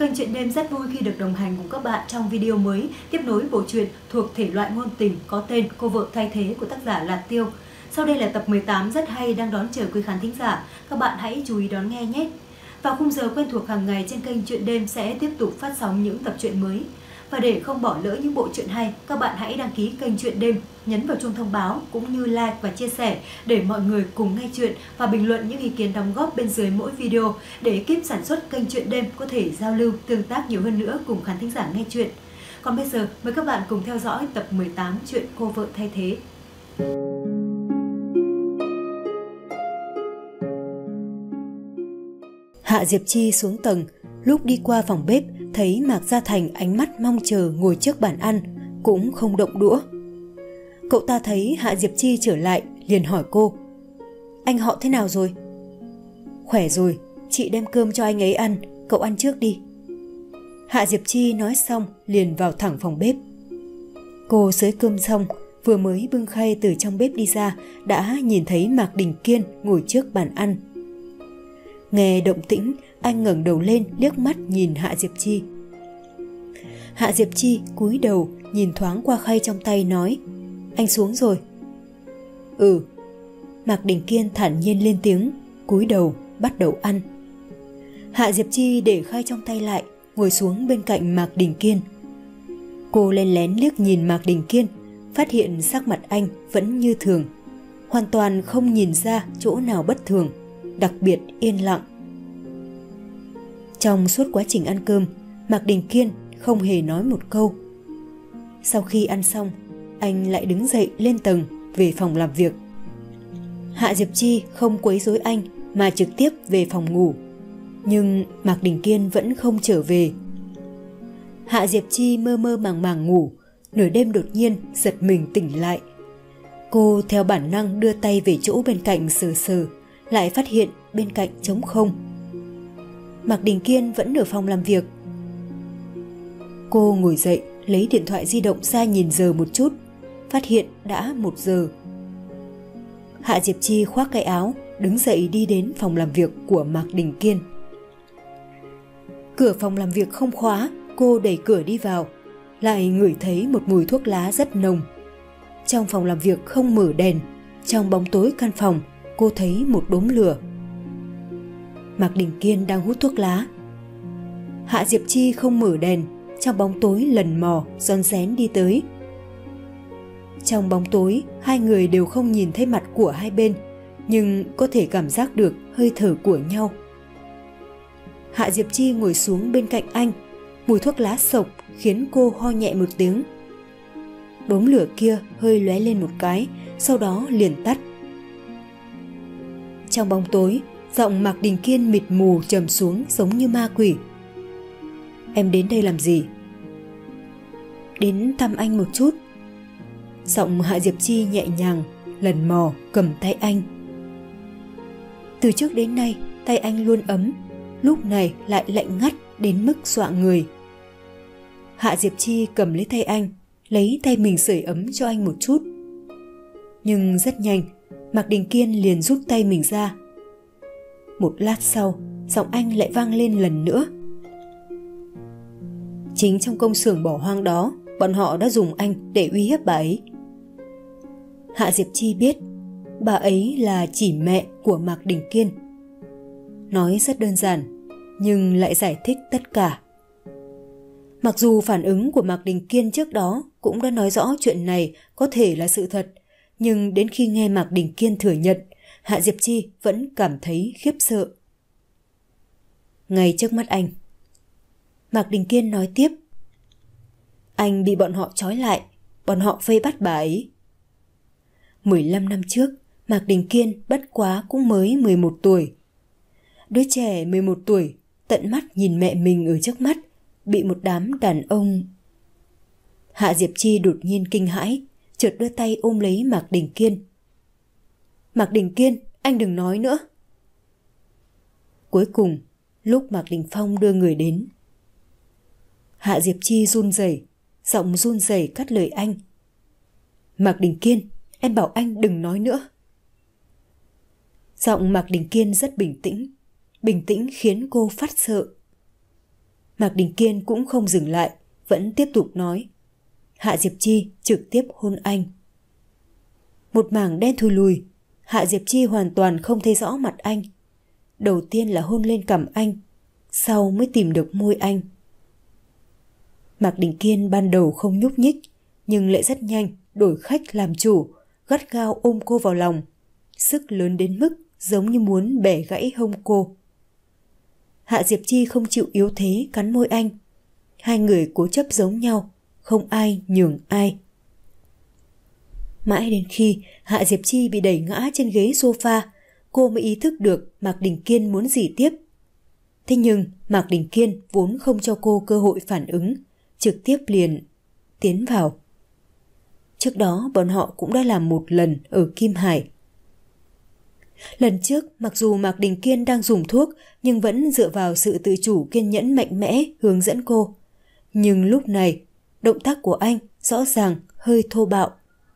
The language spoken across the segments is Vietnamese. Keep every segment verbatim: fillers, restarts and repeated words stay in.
Kênh Chuyện Đêm rất vui khi được đồng hành cùng các bạn trong video mới tiếp nối bộ truyện thuộc thể loại ngôn tình có tên Cô vợ thay thế của tác giả Lạt Tiêu. Sau đây là tập mười tám rất hay đang đón chờ quý khán thính giả. Các bạn hãy chú ý đón nghe nhé. Vào khung giờ quen thuộc hàng ngày trên kênh Chuyện Đêm sẽ tiếp tục phát sóng những tập truyện mới. Và để không bỏ lỡ những bộ truyện hay, các bạn hãy đăng ký kênh Chuyện Đêm, nhấn vào chuông thông báo cũng như like và chia sẻ để mọi người cùng nghe chuyện và bình luận những ý kiến đóng góp bên dưới mỗi video để ekip sản xuất kênh Chuyện Đêm có thể giao lưu, tương tác nhiều hơn nữa cùng khán thính giả nghe chuyện. Còn bây giờ, mời các bạn cùng theo dõi tập mười tám chuyện Cô vợ thay thế. Hạ Diệp Chi xuống tầng, lúc đi qua phòng bếp thấy Mạc Gia Thành ánh mắt mong chờ ngồi trước bàn ăn, cũng không động đũa. Cậu ta thấy Hạ Diệp Chi trở lại, liền hỏi cô: "Anh họ thế nào rồi?" "Khỏe rồi, chị đem cơm cho anh ấy ăn, cậu ăn trước đi." Hạ Diệp Chi nói xong liền vào thẳng phòng bếp. Cô xới cơm xong, vừa mới bưng khay từ trong bếp đi ra đã nhìn thấy Mạc Đình Kiên ngồi trước bàn ăn. Nghe động tĩnh, anh ngẩng đầu lên liếc mắt nhìn Hạ Diệp Chi. Hạ Diệp Chi cúi đầu nhìn thoáng qua khay trong tay nói: "Anh xuống rồi." "Ừ." Mạc Đình Kiên thản nhiên lên tiếng, cúi đầu bắt đầu ăn. Hạ Diệp Chi để khay trong tay lại, ngồi xuống bên cạnh Mạc Đình Kiên. Cô len lén liếc nhìn Mạc Đình Kiên, phát hiện sắc mặt anh vẫn như thường, hoàn toàn không nhìn ra chỗ nào bất thường, đặc biệt yên lặng. Trong suốt quá trình ăn cơm, Mạc Đình Kiên không hề nói một câu. Sau khi ăn xong, anh lại đứng dậy lên tầng về phòng làm việc. Hạ Diệp Chi không quấy rối anh mà trực tiếp về phòng ngủ, nhưng Mạc Đình Kiên vẫn không trở về. Hạ Diệp Chi mơ mơ màng màng ngủ, nửa đêm đột nhiên giật mình tỉnh lại. Cô theo bản năng đưa tay về chỗ bên cạnh sờ sờ, lại phát hiện bên cạnh trống không. Mạc Đình Kiên vẫn ở phòng làm việc. Cô ngồi dậy, lấy điện thoại di động ra nhìn giờ một chút, phát hiện đã một giờ. Hạ Diệp Chi khoác cái áo, đứng dậy đi đến phòng làm việc của Mạc Đình Kiên. Cửa phòng làm việc không khóa, cô đẩy cửa đi vào, lại ngửi thấy một mùi thuốc lá rất nồng. Trong phòng làm việc không mở đèn, trong bóng tối căn phòng, cô thấy một đốm lửa. Mạc Đình Kiên đang hút thuốc lá. Hạ Diệp Chi không mở đèn, trong bóng tối lần mò rón rén đi tới. Trong bóng tối, hai người đều không nhìn thấy mặt của hai bên, nhưng có thể cảm giác được hơi thở của nhau. Hạ Diệp Chi ngồi xuống bên cạnh anh, mùi thuốc lá sộc khiến cô ho nhẹ một tiếng. Đốm lửa kia hơi lóe lên một cái, sau đó liền tắt. Trong bóng tối, giọng Mạc Đình Kiên mịt mù trầm xuống giống như ma quỷ. "Em đến đây làm gì?" "Đến thăm anh một chút." Giọng Hạ Diệp Chi nhẹ nhàng, lần mò cầm tay anh. Từ trước đến nay, tay anh luôn ấm, lúc này lại lạnh ngắt đến mức dọa người. Hạ Diệp Chi cầm lấy tay anh, lấy tay mình sưởi ấm cho anh một chút. Nhưng rất nhanh, Mạc Đình Kiên liền rút tay mình ra. Một lát sau, giọng anh lại vang lên lần nữa. "Chính trong công xưởng bỏ hoang đó, bọn họ đã dùng anh để uy hiếp bà ấy." Hạ Diệp Chi biết, bà ấy là chỉ mẹ của Mạc Đình Kiên. Nói rất đơn giản, nhưng lại giải thích tất cả. Mặc dù phản ứng của Mạc Đình Kiên trước đó cũng đã nói rõ chuyện này có thể là sự thật, nhưng đến khi nghe Mạc Đình Kiên thừa nhận, Hạ Diệp Chi vẫn cảm thấy khiếp sợ. Ngay trước mắt anh, Mạc Đình Kiên nói tiếp: "Anh bị bọn họ trói lại, bọn họ vây bắt bà ấy." mười lăm năm trước, Mạc Đình Kiên bất quá cũng mới mười một tuổi. Đứa trẻ mười một tuổi tận mắt nhìn mẹ mình ở trước mắt bị một đám đàn ông. Hạ Diệp Chi đột nhiên kinh hãi, chợt đưa tay ôm lấy Mạc Đình Kiên. "Mạc Đình Kiên, anh đừng nói nữa." Cuối cùng, lúc Mạc Đình Phong đưa người đến, Hạ Diệp Chi run rẩy, giọng run rẩy cắt lời anh. "Mạc Đình Kiên, em bảo anh đừng nói nữa." Giọng Mạc Đình Kiên rất bình tĩnh, bình tĩnh khiến cô phát sợ. Mạc Đình Kiên cũng không dừng lại, vẫn tiếp tục nói. Hạ Diệp Chi trực tiếp hôn anh. Một mảng đen thui lùi, Hạ Diệp Chi hoàn toàn không thấy rõ mặt anh. Đầu tiên là hôn lên cằm anh, sau mới tìm được môi anh. Mạc Đình Kiên ban đầu không nhúc nhích, nhưng lại rất nhanh đổi khách làm chủ, gắt gao ôm cô vào lòng, sức lớn đến mức giống như muốn bẻ gãy hông cô. Hạ Diệp Chi không chịu yếu thế cắn môi anh. Hai người cố chấp giống nhau, không ai nhường ai. Mãi đến khi Hạ Diệp Chi bị đẩy ngã trên ghế sofa, cô mới ý thức được Mạc Đình Kiên muốn gì tiếp. Thế nhưng Mạc Đình Kiên vốn không cho cô cơ hội phản ứng, trực tiếp liền tiến vào. Trước đó bọn họ cũng đã làm một lần ở Kim Hải. Lần trước mặc dù Mạc Đình Kiên đang dùng thuốc nhưng vẫn dựa vào sự tự chủ kiên nhẫn mạnh mẽ hướng dẫn cô. Nhưng lúc này động tác của anh rõ ràng hơi thô bạo.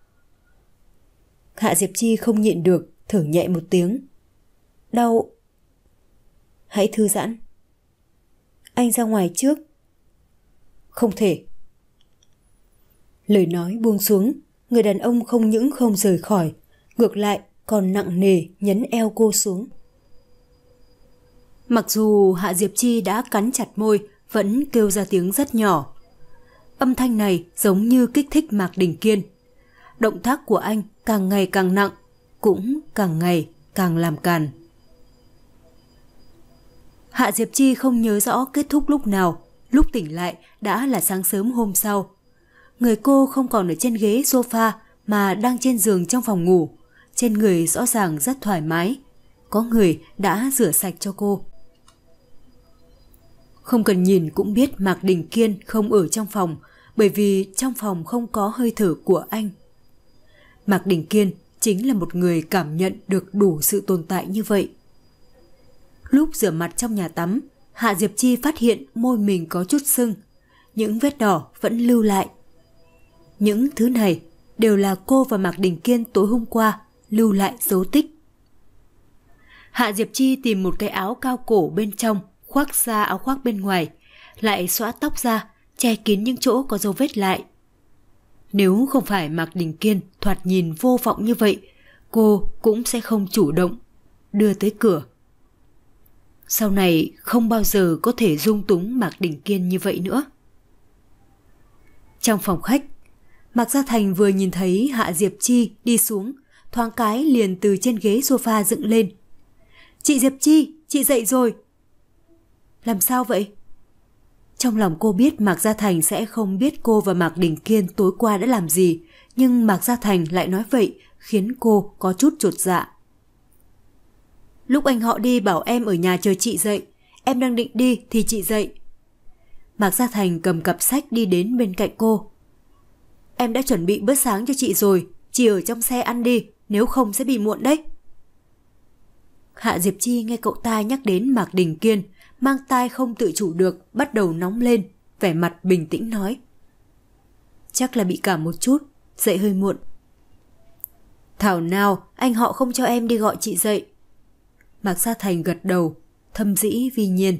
Hạ Diệp Chi không nhịn được thở nhẹ một tiếng. Đau. Hãy thư giãn. Anh ra ngoài trước. Không thể. Lời nói buông xuống, người đàn ông không những không rời khỏi, ngược lại còn nặng nề nhấn eo cô xuống. Mặc dù Hạ Diệp Chi đã cắn chặt môi, vẫn kêu ra tiếng rất nhỏ. Âm thanh này giống như kích thích Mạc Đình Kiên. Động tác của anh càng ngày càng nặng, cũng càng ngày càng làm càn. Hạ Diệp Chi không nhớ rõ kết thúc lúc nào, lúc tỉnh lại đã là sáng sớm hôm sau. Người cô không còn ở trên ghế sofa mà đang trên giường trong phòng ngủ. Trên người rõ ràng rất thoải mái. Có người đã rửa sạch cho cô. Không cần nhìn cũng biết Mạc Đình Kiên không ở trong phòng, bởi vì trong phòng không có hơi thở của anh. Mạc Đình Kiên chính là một người cảm nhận được đủ sự tồn tại như vậy. Lúc rửa mặt trong nhà tắm, Hạ Diệp Chi phát hiện môi mình có chút sưng. Những vết đỏ vẫn lưu lại. Những thứ này đều là cô và Mạc Đình Kiên tối hôm qua lưu lại dấu tích. Hạ Diệp Chi tìm một cái áo cao cổ bên trong, khoác ra áo khoác bên ngoài, lại xõa tóc ra, che kín những chỗ có dấu vết lại. Nếu không phải Mạc Đình Kiên thoạt nhìn vô vọng như vậy, cô cũng sẽ không chủ động đưa tới cửa. Sau này không bao giờ có thể dung túng Mạc Đình Kiên như vậy nữa. Trong phòng khách, Mạc Gia Thành vừa nhìn thấy Hạ Diệp Chi đi xuống, thoáng cái liền từ trên ghế sofa dựng lên. Chị Diệp Chi, chị dậy rồi. Làm sao vậy? Trong lòng cô biết Mạc Gia Thành sẽ không biết cô và Mạc Đình Kiên tối qua đã làm gì, nhưng Mạc Gia Thành lại nói vậy khiến cô có chút chột dạ. Lúc anh họ đi bảo em ở nhà chờ chị dậy, em đang định đi thì chị dậy. Mạc Gia Thành cầm cặp sách đi đến bên cạnh cô. Em đã chuẩn bị bữa sáng cho chị rồi, chị ở trong xe ăn đi, nếu không sẽ bị muộn đấy. Hạ Diệp Chi nghe cậu ta nhắc đến Mạc Đình Kiên, mang tai không tự chủ được, bắt đầu nóng lên, vẻ mặt bình tĩnh nói. Chắc là bị cảm một chút, dậy hơi muộn. Thảo nào, anh họ không cho em đi gọi chị dậy. Mạc Gia Thành gật đầu, thâm dĩ vi nhiên.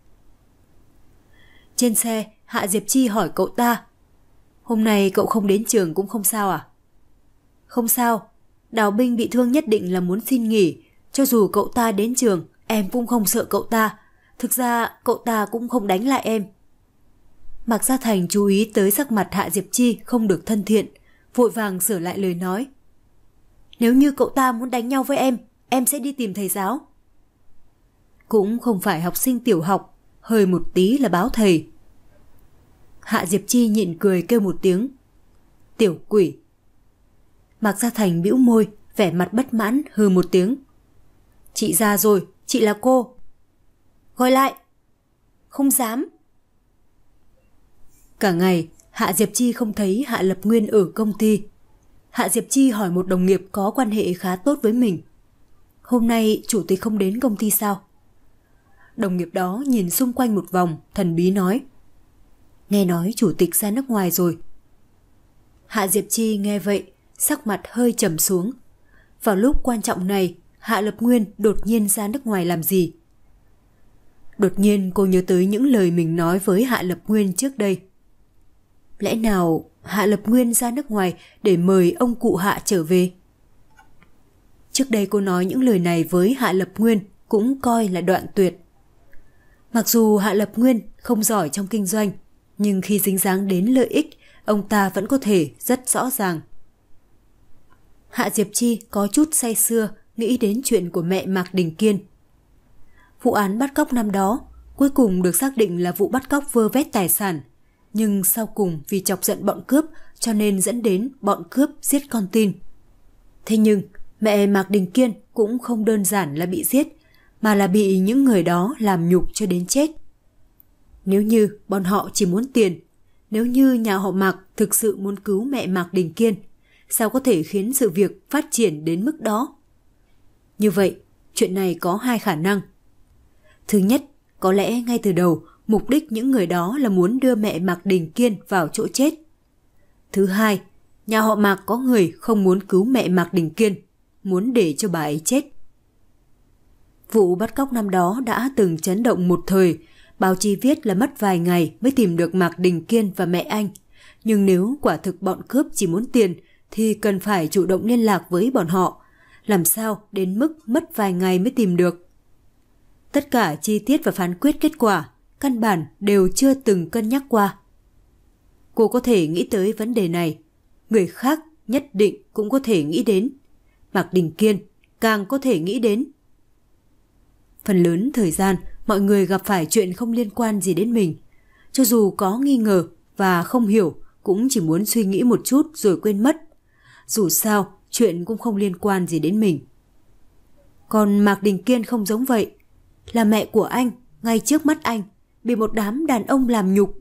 Trên xe, Hạ Diệp Chi hỏi cậu ta. Hôm nay cậu không đến trường cũng không sao à? Không sao, Đào Binh bị thương nhất định là muốn xin nghỉ. Cho dù cậu ta đến trường, em cũng không sợ cậu ta. Thực ra cậu ta cũng không đánh lại em. Mạc Gia Thành chú ý tới sắc mặt Hạ Diệp Chi không được thân thiện, vội vàng sửa lại lời nói. Nếu như cậu ta muốn đánh nhau với em, em sẽ đi tìm thầy giáo. Cũng không phải học sinh tiểu học, hơi một tí là báo thầy. Hạ Diệp Chi nhịn cười kêu một tiếng. Tiểu quỷ. Mạc Gia Thành bĩu môi, vẻ mặt bất mãn hừ một tiếng. Chị già rồi, chị là cô. Gọi lại. Không dám. Cả ngày, Hạ Diệp Chi không thấy Hạ Lập Nguyên ở công ty. Hạ Diệp Chi hỏi một đồng nghiệp có quan hệ khá tốt với mình. Hôm nay chủ tịch không đến công ty sao? Đồng nghiệp đó nhìn xung quanh một vòng, thần bí nói. Nghe nói chủ tịch ra nước ngoài rồi. Hạ Diệp Chi nghe vậy, sắc mặt hơi trầm xuống. Vào lúc quan trọng này, Hạ Lập Nguyên đột nhiên ra nước ngoài làm gì? Đột nhiên cô nhớ tới những lời mình nói với Hạ Lập Nguyên trước đây. Lẽ nào Hạ Lập Nguyên ra nước ngoài để mời ông cụ Hạ trở về? Trước đây cô nói những lời này với Hạ Lập Nguyên cũng coi là đoạn tuyệt. Mặc dù Hạ Lập Nguyên không giỏi trong kinh doanh, nhưng khi dính dáng đến lợi ích, ông ta vẫn có thể rất rõ ràng. Hạ Diệp Chi có chút say sưa nghĩ đến chuyện của mẹ Mạc Đình Kiên. Vụ án bắt cóc năm đó cuối cùng được xác định là vụ bắt cóc vơ vét tài sản, nhưng sau cùng vì chọc giận bọn cướp cho nên dẫn đến bọn cướp giết con tin. Thế nhưng mẹ Mạc Đình Kiên cũng không đơn giản là bị giết, mà là bị những người đó làm nhục cho đến chết. Nếu như bọn họ chỉ muốn tiền, nếu như nhà họ Mạc thực sự muốn cứu mẹ Mạc Đình Kiên, sao có thể khiến sự việc phát triển đến mức đó? Như vậy, chuyện này có hai khả năng. Thứ nhất, có lẽ ngay từ đầu, mục đích những người đó là muốn đưa mẹ Mạc Đình Kiên vào chỗ chết. Thứ hai, nhà họ Mạc có người không muốn cứu mẹ Mạc Đình Kiên, muốn để cho bà ấy chết. Vụ bắt cóc năm đó đã từng chấn động một thời, báo chí viết là mất vài ngày mới tìm được Mạc Đình Kiên và mẹ anh. Nhưng nếu quả thực bọn cướp chỉ muốn tiền thì cần phải chủ động liên lạc với bọn họ. Làm sao đến mức mất vài ngày mới tìm được? Tất cả chi tiết và phán quyết kết quả, căn bản đều chưa từng cân nhắc qua. Cô có thể nghĩ tới vấn đề này, người khác nhất định cũng có thể nghĩ đến. Mạc Đình Kiên càng có thể nghĩ đến. Phần lớn thời gian, mọi người gặp phải chuyện không liên quan gì đến mình. Cho dù có nghi ngờ và không hiểu, cũng chỉ muốn suy nghĩ một chút rồi quên mất. Dù sao, chuyện cũng không liên quan gì đến mình. Còn Mạc Đình Kiên không giống vậy. Là mẹ của anh, ngay trước mắt anh, bị một đám đàn ông làm nhục.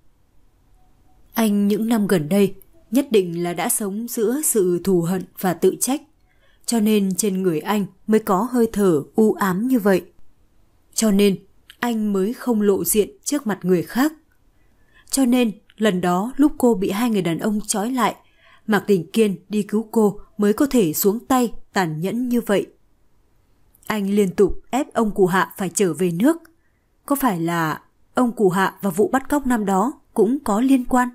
Anh những năm gần đây nhất định là đã sống giữa sự thù hận và tự trách. Cho nên trên người anh mới có hơi thở u ám như vậy. Cho nên anh mới không lộ diện trước mặt người khác. Cho nên lần đó lúc cô bị hai người đàn ông trói lại, Mạc Đình Kiên đi cứu cô mới có thể xuống tay tàn nhẫn như vậy. Anh liên tục ép ông cụ Hạ phải trở về nước. Có phải là ông cụ Hạ và vụ bắt cóc năm đó cũng có liên quan?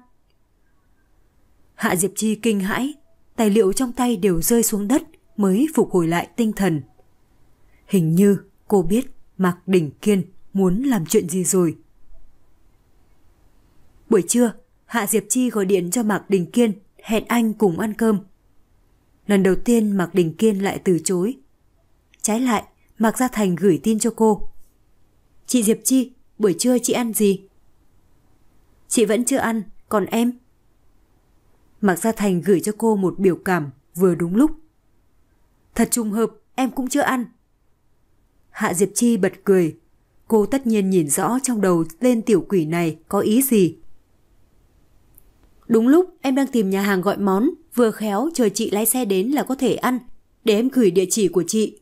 Hạ Diệp Chi kinh hãi, tài liệu trong tay đều rơi xuống đất mới phục hồi lại tinh thần. Hình như cô biết Mạc Đình Kiên muốn làm chuyện gì rồi. Buổi trưa, Hạ Diệp Chi gọi điện cho Mạc Đình Kiên, hẹn anh cùng ăn cơm. Lần đầu tiên Mạc Đình Kiên lại từ chối. Trái lại, Mạc Gia Thành gửi tin cho cô. Chị Diệp Chi, buổi trưa chị ăn gì? Chị vẫn chưa ăn, còn em? Mạc Gia Thành gửi cho cô một biểu cảm vừa đúng lúc. Thật trùng hợp, em cũng chưa ăn. Hạ Diệp Chi bật cười. Cô tất nhiên nhìn rõ trong đầu tên tiểu quỷ này có ý gì. Đúng lúc em đang tìm nhà hàng gọi món, vừa khéo chờ chị lái xe đến là có thể ăn, để em gửi địa chỉ của chị.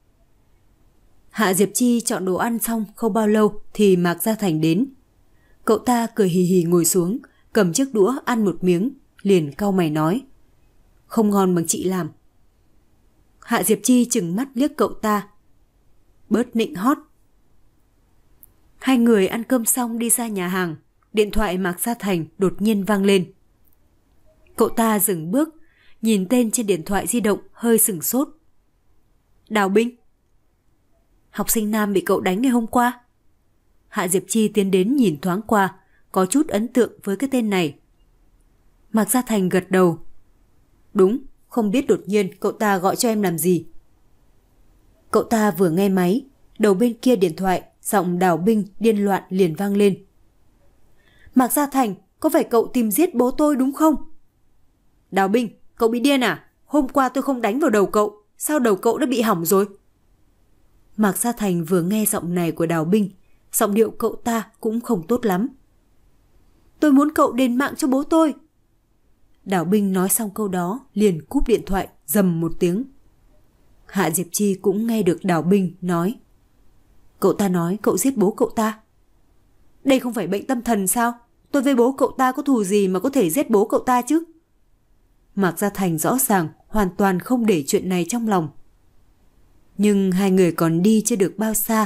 Hạ Diệp Chi chọn đồ ăn xong không bao lâu thì Mạc Gia Thành đến. Cậu ta cười hì hì ngồi xuống, cầm chiếc đũa ăn một miếng, liền cau mày nói. Không ngon bằng chị làm. Hạ Diệp Chi trừng mắt liếc cậu ta. Bớt nịnh hót. Hai người ăn cơm xong đi ra nhà hàng, điện thoại Mạc Gia Thành đột nhiên vang lên. Cậu ta dừng bước, nhìn tên trên điện thoại di động hơi sửng sốt. Đào Binh. Học sinh nam bị cậu đánh ngày hôm qua. Hạ Diệp Chi tiến đến nhìn thoáng qua, có chút ấn tượng với cái tên này. Mạc Gia Thành gật đầu. Đúng, không biết đột nhiên cậu ta gọi cho em làm gì. Cậu ta vừa nghe máy, đầu bên kia điện thoại, giọng Đào Binh điên loạn liền vang lên. Mạc Gia Thành, có phải cậu tìm giết bố tôi đúng không? Đào Binh, cậu bị điên à? Hôm qua tôi không đánh vào đầu cậu, sao đầu cậu đã bị hỏng rồi? Mạc Gia Thành vừa nghe giọng này của Đào Binh, giọng điệu cậu ta cũng không tốt lắm. Tôi muốn cậu đền mạng cho bố tôi. Đào Binh nói xong câu đó liền cúp điện thoại rầm một tiếng. Hạ Diệp Chi cũng nghe được Đào Binh nói. Cậu ta nói cậu giết bố cậu ta. Đây không phải bệnh tâm thần sao? Tôi với bố cậu ta có thù gì mà có thể giết bố cậu ta chứ? Mạc Gia Thành rõ ràng hoàn toàn không để chuyện này trong lòng. Nhưng hai người còn đi chưa được bao xa,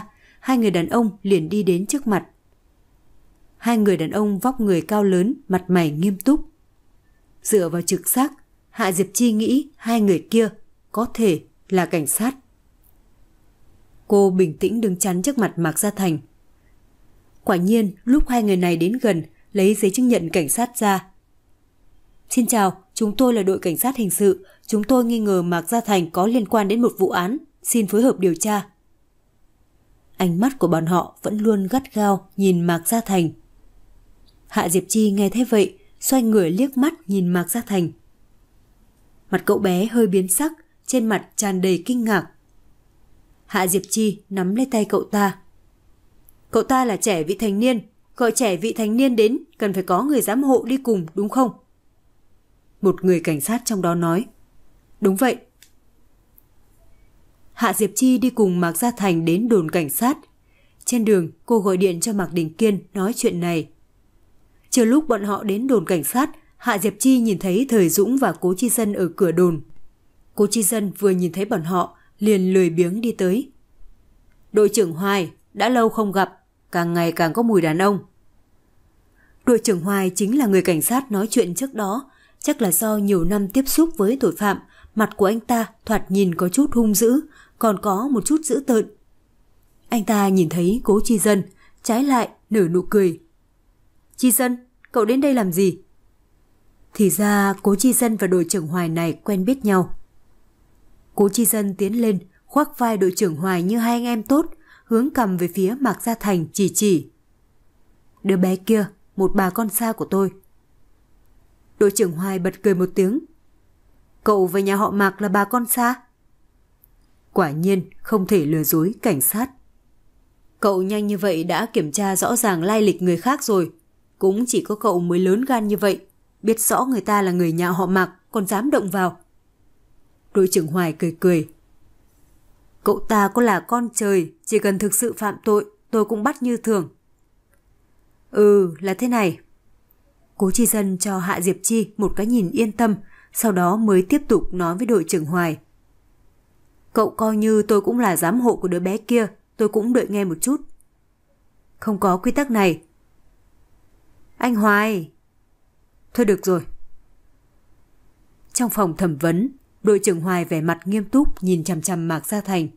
hai người đàn ông liền đi đến trước mặt. Hai người đàn ông vóc người cao lớn, mặt mày nghiêm túc. Dựa vào trực giác, Hạ Diệp Chi nghĩ hai người kia có thể là cảnh sát. Cô bình tĩnh đứng chắn trước mặt Mạc Gia Thành. Quả nhiên, lúc hai người này đến gần, lấy giấy chứng nhận cảnh sát ra. Xin chào, chúng tôi là đội cảnh sát hình sự. Chúng tôi nghi ngờ Mạc Gia Thành có liên quan đến một vụ án. Xin phối hợp điều tra. Ánh mắt của bọn họ vẫn luôn gắt gao nhìn Mạc Gia Thành. Hạ Diệp Chi nghe thế vậy, xoay người liếc mắt nhìn Mạc Gia Thành. Mặt cậu bé hơi biến sắc, trên mặt tràn đầy kinh ngạc. Hạ Diệp Chi nắm lấy tay cậu ta. Cậu ta là trẻ vị thành niên, gọi trẻ vị thành niên đến cần phải có người giám hộ đi cùng đúng không? Một người cảnh sát trong đó nói. Đúng vậy. Hạ Diệp Chi đi cùng Mạc Gia Thành đến đồn cảnh sát. Trên đường cô gọi điện cho Mạc Đình Kiên nói chuyện này. Chờ lúc bọn họ đến đồn cảnh sát, Hạ Diệp Chi nhìn thấy Thời Dũng và Cố Chi Dân ở cửa đồn. Cố Chi Dân vừa nhìn thấy bọn họ liền lười biếng đi tới. Đội trưởng Hoài, đã lâu không gặp, càng ngày càng có mùi đàn ông. Đội trưởng Hoài chính là người cảnh sát nói chuyện trước đó. Chắc là do nhiều năm tiếp xúc với tội phạm, mặt của anh ta thoạt nhìn có chút hung dữ, còn có một chút dữ tợn. Anh ta nhìn thấy Cố Chi Dân, trái lại nở nụ cười. Chi Dân, cậu đến đây làm gì? Thì ra Cố Chi Dân và đội trưởng Hoài này quen biết nhau. Cố Chi Dân tiến lên, khoác vai đội trưởng Hoài như hai anh em tốt, hướng cầm về phía Mạc Gia Thành chỉ chỉ. Đứa bé kia, một bà con xa của tôi. Đội trưởng Hoài bật cười một tiếng. Cậu và nhà họ Mạc là bà con xa? Quả nhiên không thể lừa dối cảnh sát. Cậu nhanh như vậy đã kiểm tra rõ ràng lai lịch người khác rồi. Cũng chỉ có cậu mới lớn gan như vậy, biết rõ người ta là người nhà họ Mạc còn dám động vào. Đội trưởng Hoài cười cười. Cậu ta có là con trời, chỉ cần thực sự phạm tội, tôi cũng bắt như thường. Ừ, là thế này. Cố Chi Dân cho Hạ Diệp Chi một cái nhìn yên tâm, sau đó mới tiếp tục nói với đội trưởng Hoài. Cậu coi như tôi cũng là giám hộ của đứa bé kia, tôi cũng đợi nghe một chút. Không có quy tắc này. Anh Hoài. Thôi được rồi. Trong phòng thẩm vấn, đội trưởng Hoài vẻ mặt nghiêm túc nhìn chằm chằm Mạc Gia Thành.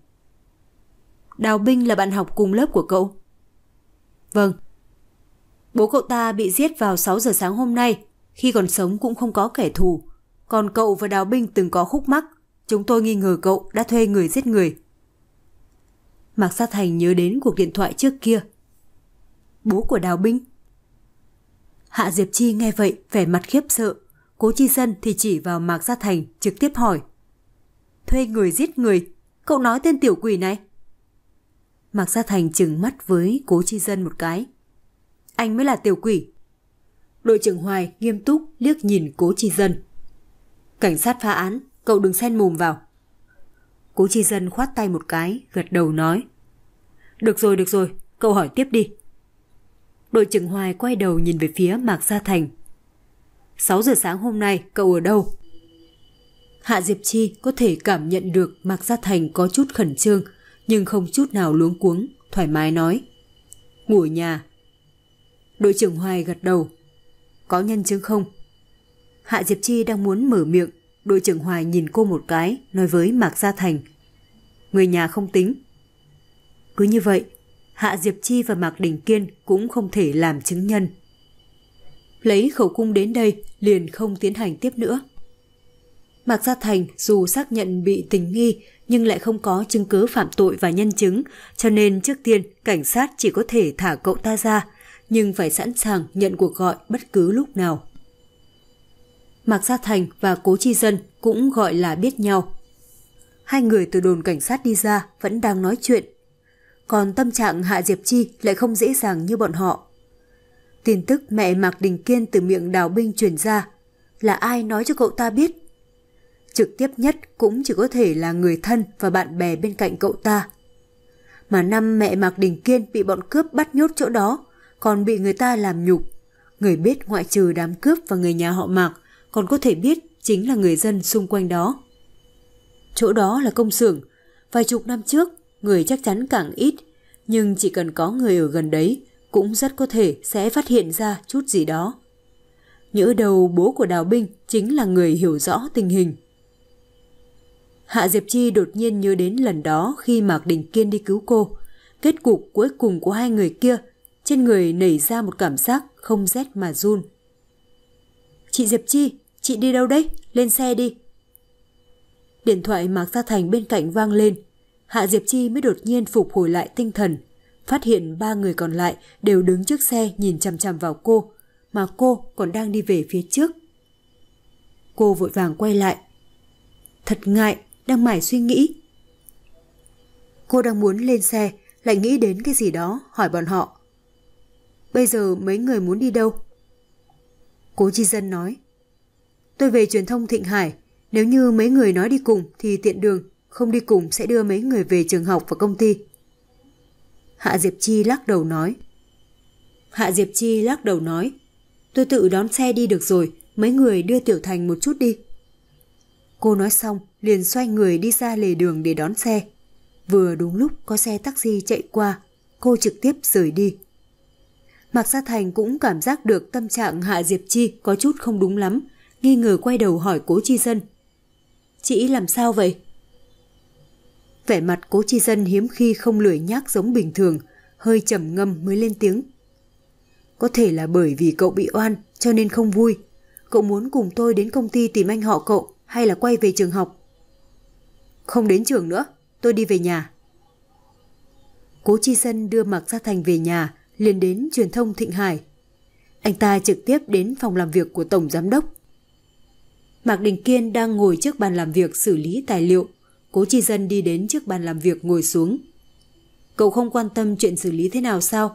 Đào Binh là bạn học cùng lớp của cậu? Vâng. Bố cậu ta bị giết vào sáu giờ sáng hôm nay, khi còn sống cũng không có kẻ thù. Còn cậu và Đào Binh từng có khúc mắc, chúng tôi nghi ngờ cậu đã thuê người giết người. Mạc Gia Thành nhớ đến cuộc điện thoại trước kia. Bố của Đào Binh? Hạ Diệp Chi nghe vậy vẻ mặt khiếp sợ. Cố Chi Dân thì chỉ vào Mạc Gia Thành trực tiếp hỏi. Thuê người giết người? Cậu nói tên tiểu quỷ này? Mạc Gia Thành trừng mắt với Cố Chi Dân một cái. Anh mới là tiểu quỷ. Đội trưởng Hoài nghiêm túc liếc nhìn Cố Chi Dân. Cảnh sát phá án, cậu đừng xen mồm vào. Cố Chi Dân khoát tay một cái, gật đầu nói. Được rồi, được rồi, cậu hỏi tiếp đi. Đội trưởng Hoài quay đầu nhìn về phía Mạc Gia Thành. sáu giờ sáng hôm nay cậu ở đâu? Hạ Diệp Chi có thể cảm nhận được Mạc Gia Thành có chút khẩn trương, nhưng không chút nào luống cuống, thoải mái nói. Ngủ ở nhà. Đội trưởng Hoài gật đầu. Có nhân chứng không? Hạ Diệp Chi đang muốn mở miệng, đội trưởng Hoài nhìn cô một cái, nói với Mạc Gia Thành. Người nhà không tính. Cứ như vậy, Hạ Diệp Chi và Mạc Đình Kiên cũng không thể làm chứng nhân. Lấy khẩu cung đến đây liền không tiến hành tiếp nữa. Mạc Gia Thành dù xác nhận bị tình nghi nhưng lại không có chứng cứ phạm tội và nhân chứng, cho nên trước tiên cảnh sát chỉ có thể thả cậu ta ra, nhưng phải sẵn sàng nhận cuộc gọi bất cứ lúc nào. Mạc Gia Thành và Cố Chi Dân cũng gọi là biết nhau. Hai người từ đồn cảnh sát đi ra vẫn đang nói chuyện. Còn tâm trạng Hạ Diệp Chi lại không dễ dàng như bọn họ. Tin tức mẹ Mạc Đình Kiên từ miệng Đào Binh truyền ra, là ai nói cho cậu ta biết? Trực tiếp nhất cũng chỉ có thể là người thân và bạn bè bên cạnh cậu ta. Mà năm mẹ Mạc Đình Kiên bị bọn cướp bắt nhốt chỗ đó, còn bị người ta làm nhục. Người biết ngoại trừ đám cướp và người nhà họ Mạc, còn có thể biết chính là người dân xung quanh đó. Chỗ đó là công xưởng, vài chục năm trước, người chắc chắn càng ít, nhưng chỉ cần có người ở gần đấy cũng rất có thể sẽ phát hiện ra chút gì đó. Nhỡ đâu bố của Đào Binh chính là người hiểu rõ tình hình. Hạ Diệp Chi đột nhiên nhớ đến lần đó khi Mạc Đình Kiên đi cứu cô. Kết cục cuối cùng của hai người kia, trên người nảy ra một cảm giác không rét mà run. Chị Diệp Chi, chị đi đâu đấy? Lên xe đi. Điện thoại Mạc Gia Thành bên cạnh vang lên. Hạ Diệp Chi mới đột nhiên phục hồi lại tinh thần, phát hiện ba người còn lại đều đứng trước xe nhìn chằm chằm vào cô, mà cô còn đang đi về phía trước. Cô vội vàng quay lại. Thật ngại, đang mải suy nghĩ. Cô đang muốn lên xe, lại nghĩ đến cái gì đó, hỏi bọn họ. Bây giờ mấy người muốn đi đâu? Cố Chi Dân nói. Tôi về truyền thông Thịnh Hải, nếu như mấy người nói đi cùng thì tiện đường, không đi cùng sẽ đưa mấy người về trường học và công ty. Hạ Diệp Chi lắc đầu nói. Hạ Diệp Chi lắc đầu nói. Tôi tự đón xe đi được rồi, mấy người đưa Tiểu Thành một chút đi. Cô nói xong, liền xoay người đi ra lề đường để đón xe. Vừa đúng lúc có xe taxi chạy qua, cô trực tiếp rời đi. Mạc Gia Thành cũng cảm giác được tâm trạng Hạ Diệp Chi có chút không đúng lắm, nghi ngờ quay đầu hỏi Cố Chi Dân. Chị làm sao vậy? Vẻ mặt Cố Chi Dân hiếm khi không lười nhác giống bình thường, hơi trầm ngâm mới lên tiếng. Có thể là bởi vì cậu bị oan cho nên không vui. Cậu muốn cùng tôi đến công ty tìm anh họ cậu hay là quay về trường học? Không đến trường nữa, tôi đi về nhà. Cố Chi Dân đưa Mạc Gia Thành về nhà, liền đến truyền thông Thịnh Hải. Anh ta trực tiếp đến phòng làm việc của Tổng Giám đốc. Mạc Đình Kiên đang ngồi trước bàn làm việc xử lý tài liệu. Cố Chi Dân đi đến trước bàn làm việc ngồi xuống. Cậu không quan tâm chuyện xử lý thế nào sao?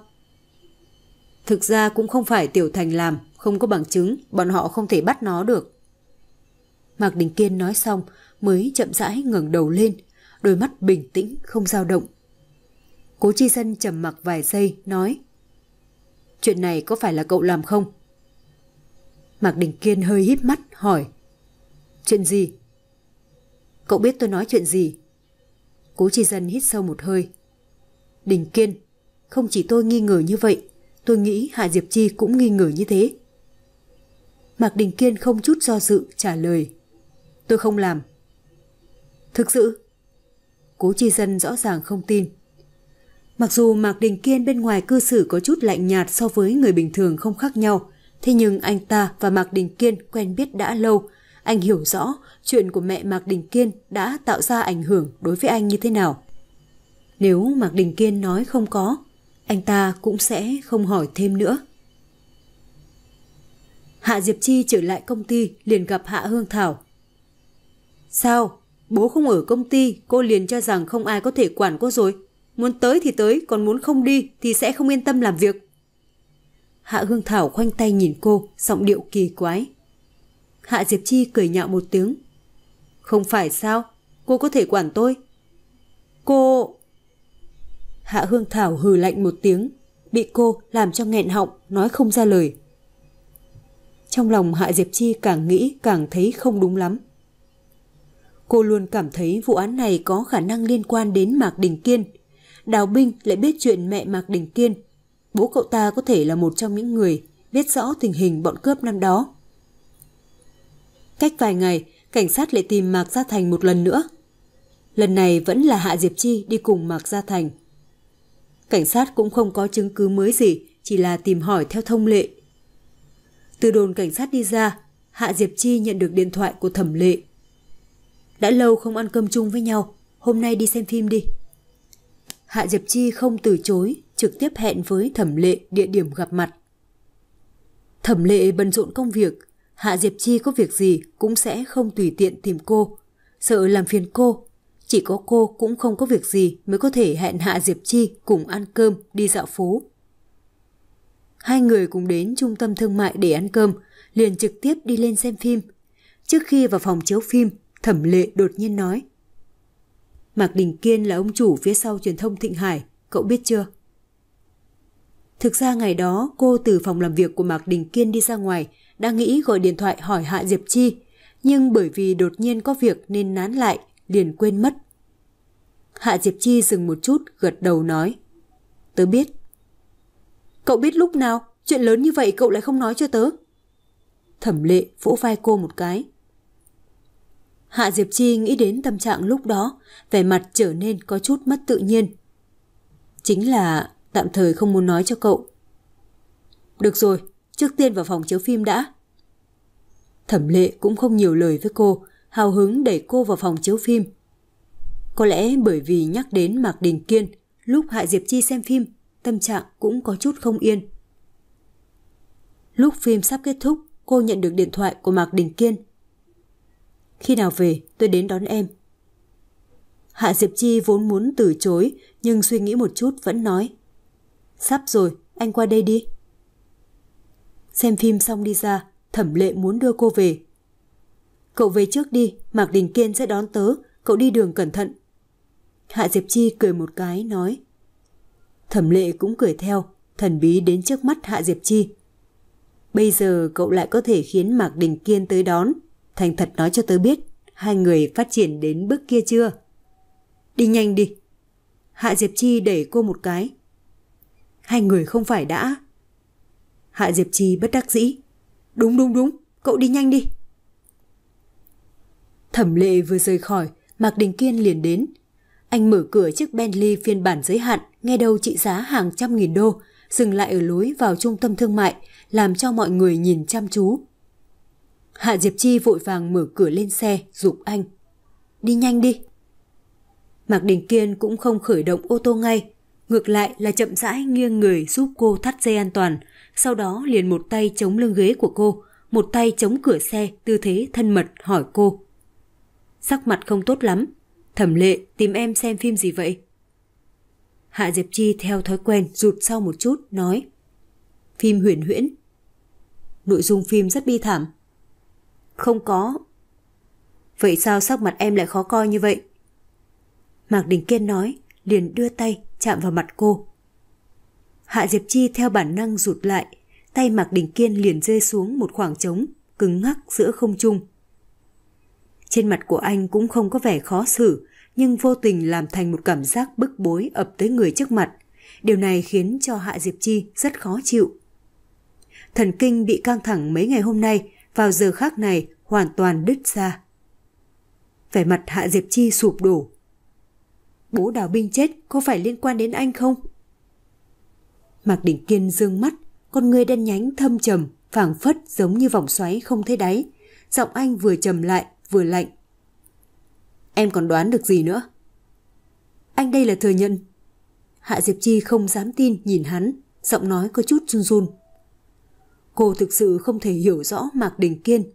Thực ra cũng không phải Tiểu Thành làm, không có bằng chứng, bọn họ không thể bắt nó được. Mạc Đình Kiên nói xong mới chậm rãi ngẩng đầu lên, đôi mắt bình tĩnh không dao động. Cố Chi Dân trầm mặc vài giây nói. Chuyện này có phải là cậu làm không? Mạc Đình Kiên hơi híp mắt hỏi. Chuyện gì? Cậu biết tôi nói chuyện gì? Cố Chi Dân hít sâu một hơi. Đình Kiên, không chỉ tôi nghi ngờ như vậy, tôi nghĩ Hạ Diệp Chi cũng nghi ngờ như thế. Mạc Đình Kiên không chút do dự trả lời. Tôi không làm. Thực sự? Cố Chi Dân rõ ràng không tin. Mặc dù Mạc Đình Kiên bên ngoài cư xử có chút lạnh nhạt so với người bình thường không khác nhau, thế nhưng anh ta và Mạc Đình Kiên quen biết đã lâu. Anh hiểu rõ chuyện của mẹ Mạc Đình Kiên đã tạo ra ảnh hưởng đối với anh như thế nào. Nếu Mạc Đình Kiên nói không có, anh ta cũng sẽ không hỏi thêm nữa. Hạ Diệp Chi trở lại công ty liền gặp Hạ Hương Thảo. Sao? Bố không ở công ty, cô liền cho rằng không ai có thể quản cô rồi. Muốn tới thì tới, còn muốn không đi thì sẽ không yên tâm làm việc. Hạ Hương Thảo khoanh tay nhìn cô, giọng điệu kỳ quái. Hạ Diệp Chi cười nhạo một tiếng. Không phải sao? Cô có thể quản tôi. Cô... Hạ Hương Thảo hừ lạnh một tiếng, bị cô làm cho nghẹn họng, nói không ra lời. Trong lòng Hạ Diệp Chi càng nghĩ càng thấy không đúng lắm. Cô luôn cảm thấy vụ án này có khả năng liên quan đến Mạc Đình Kiên. Đào Binh lại biết chuyện mẹ Mạc Đình Kiên. Bố cậu ta có thể là một trong những người biết rõ tình hình bọn cướp năm đó. Cách vài ngày, cảnh sát lại tìm Mạc Gia Thành một lần nữa. Lần này vẫn là Hạ Diệp Chi đi cùng Mạc Gia Thành. Cảnh sát cũng không có chứng cứ mới gì, chỉ là tìm hỏi theo thông lệ. Từ đồn cảnh sát đi ra, Hạ Diệp Chi nhận được điện thoại của Thẩm Lệ. Đã lâu không ăn cơm chung với nhau, hôm nay đi xem phim đi. Hạ Diệp Chi không từ chối, trực tiếp hẹn với Thẩm Lệ địa điểm gặp mặt. Thẩm Lệ bận rộn công việc, Hạ Diệp Chi có việc gì cũng sẽ không tùy tiện tìm cô, sợ làm phiền cô. Chỉ có cô cũng không có việc gì mới có thể hẹn Hạ Diệp Chi cùng ăn cơm, đi dạo phố. Hai người cùng đến trung tâm thương mại để ăn cơm, liền trực tiếp đi lên xem phim. Trước khi vào phòng chiếu phim, Thẩm Lệ đột nhiên nói. Mạc Đình Kiên là ông chủ phía sau truyền thông Thịnh Hải, cậu biết chưa? Thực ra ngày đó cô từ phòng làm việc của Mạc Đình Kiên đi ra ngoài, đang nghĩ gọi điện thoại hỏi Hạ Diệp Chi, nhưng bởi vì đột nhiên có việc nên nán lại, liền quên mất. Hạ Diệp Chi dừng một chút, gật đầu nói. tớ biết. Cậu biết lúc nào? Chuyện lớn như vậy cậu lại không nói cho tớ. Thẩm Lệ vỗ vai cô một cái. Hạ Diệp Chi nghĩ đến tâm trạng lúc đó, vẻ mặt trở nên có chút mất tự nhiên. Chính là tạm thời không muốn nói cho cậu. Được rồi, trước tiên vào phòng chiếu phim đã. Thẩm Lệ cũng không nhiều lời với cô, hào hứng đẩy cô vào phòng chiếu phim. Có lẽ bởi vì nhắc đến Mạc Đình Kiên, lúc Hạ Diệp Chi xem phim, tâm trạng cũng có chút không yên. Lúc phim sắp kết thúc, cô nhận được điện thoại của Mạc Đình Kiên. Khi nào về, tôi đến đón em. Hạ Diệp Chi vốn muốn từ chối, nhưng suy nghĩ một chút vẫn nói. Sắp rồi, anh qua đây đi. Xem phim xong đi ra, Thẩm Lệ muốn đưa cô về. Cậu về trước đi, Mạc Đình Kiên sẽ đón tớ, cậu đi đường cẩn thận. Hạ Diệp Chi cười một cái, nói. Thẩm Lệ cũng cười theo, thần bí đến trước mắt Hạ Diệp Chi. Bây giờ cậu lại có thể khiến Mạc Đình Kiên tới đón. Thành thật nói cho tớ biết, hai người phát triển đến bước kia chưa? Đi nhanh đi. Hạ Diệp Chi đẩy cô một cái. Hai người không phải đã. Hạ Diệp Chi bất đắc dĩ. Đúng đúng đúng, cậu đi nhanh đi. Thẩm Lệ vừa rời khỏi, Mạc Đình Kiên liền đến. Anh mở cửa chiếc Bentley phiên bản giới hạn, nghe đâu trị giá hàng trăm nghìn đô, dừng lại ở lối vào trung tâm thương mại, làm cho mọi người nhìn chăm chú. Hạ Diệp Chi vội vàng mở cửa lên xe, giục anh. Đi nhanh đi. Mạc Đình Kiên cũng không khởi động ô tô ngay, ngược lại là chậm rãi nghiêng người giúp cô thắt dây an toàn, sau đó liền một tay chống lưng ghế của cô, một tay chống cửa xe, tư thế thân mật hỏi cô. Sắc mặt không tốt lắm. Thẩm Lệ tìm em xem phim gì vậy? Hạ Diệp Chi theo thói quen rụt sau một chút, nói. Phim huyền huyễn. Nội dung phim rất bi thảm. Không có. Vậy sao sắc mặt em lại khó coi như vậy? Mạc Đình Kiên nói, liền đưa tay chạm vào mặt cô. Hạ Diệp Chi theo bản năng rụt lại, tay Mạc Đình Kiên liền rơi xuống một khoảng trống, cứng ngắc giữa không trung. Trên mặt của anh cũng không có vẻ khó xử, nhưng vô tình làm thành một cảm giác bức bối ập tới người trước mặt. Điều này khiến cho Hạ Diệp Chi rất khó chịu. Thần kinh bị căng thẳng mấy ngày hôm nay, vào giờ khác này hoàn toàn đứt ra. Vẻ mặt Hạ Diệp Chi sụp đổ. Bố Đào Binh chết có phải liên quan đến anh không? Mạc Đình Kiên dương mắt, con người đen nhánh thâm trầm, phảng phất giống như vòng xoáy không thấy đáy. Giọng anh vừa trầm lại, vừa lạnh. Em còn đoán được gì nữa? Anh đây là thừa nhận. Hạ Diệp Chi không dám tin nhìn hắn, giọng nói có chút run run. Cô thực sự không thể hiểu rõ Mạc Đình Kiên.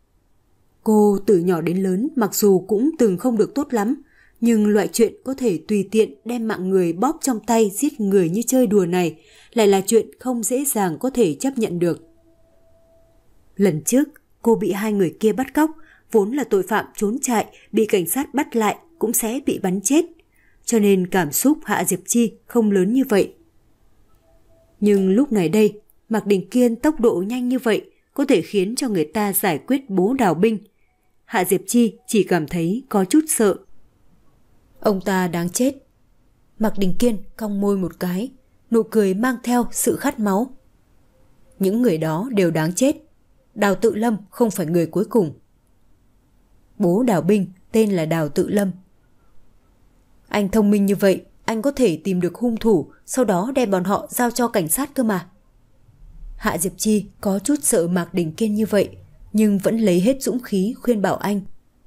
Cô từ nhỏ đến lớn mặc dù cũng từng không được tốt lắm, nhưng loại chuyện có thể tùy tiện đem mạng người bóp trong tay giết người như chơi đùa này lại là chuyện không dễ dàng có thể chấp nhận được. Lần trước, cô bị hai người kia bắt cóc, vốn là tội phạm trốn chạy, bị cảnh sát bắt lại cũng sẽ bị bắn chết, cho nên cảm xúc Hạ Diệp Chi không lớn như vậy. Nhưng lúc này đây, Mạc Đình Kiên tốc độ nhanh như vậy có thể khiến cho người ta giải quyết bố Đào Binh. Hạ Diệp Chi chỉ cảm thấy có chút sợ. Ông ta đáng chết. Mạc Đình Kiên cong môi một cái, nụ cười mang theo sự khát máu. Những người đó đều đáng chết. Đào Tự Lâm không phải người cuối cùng. Bố Đào Binh tên là Đào Tự Lâm. Anh thông minh như vậy, anh có thể tìm được hung thủ, sau đó đem bọn họ giao cho cảnh sát cơ mà. Hạ Diệp Chi có chút sợ Mạc Đình Kiên như vậy, nhưng vẫn lấy hết dũng khí khuyên bảo anh.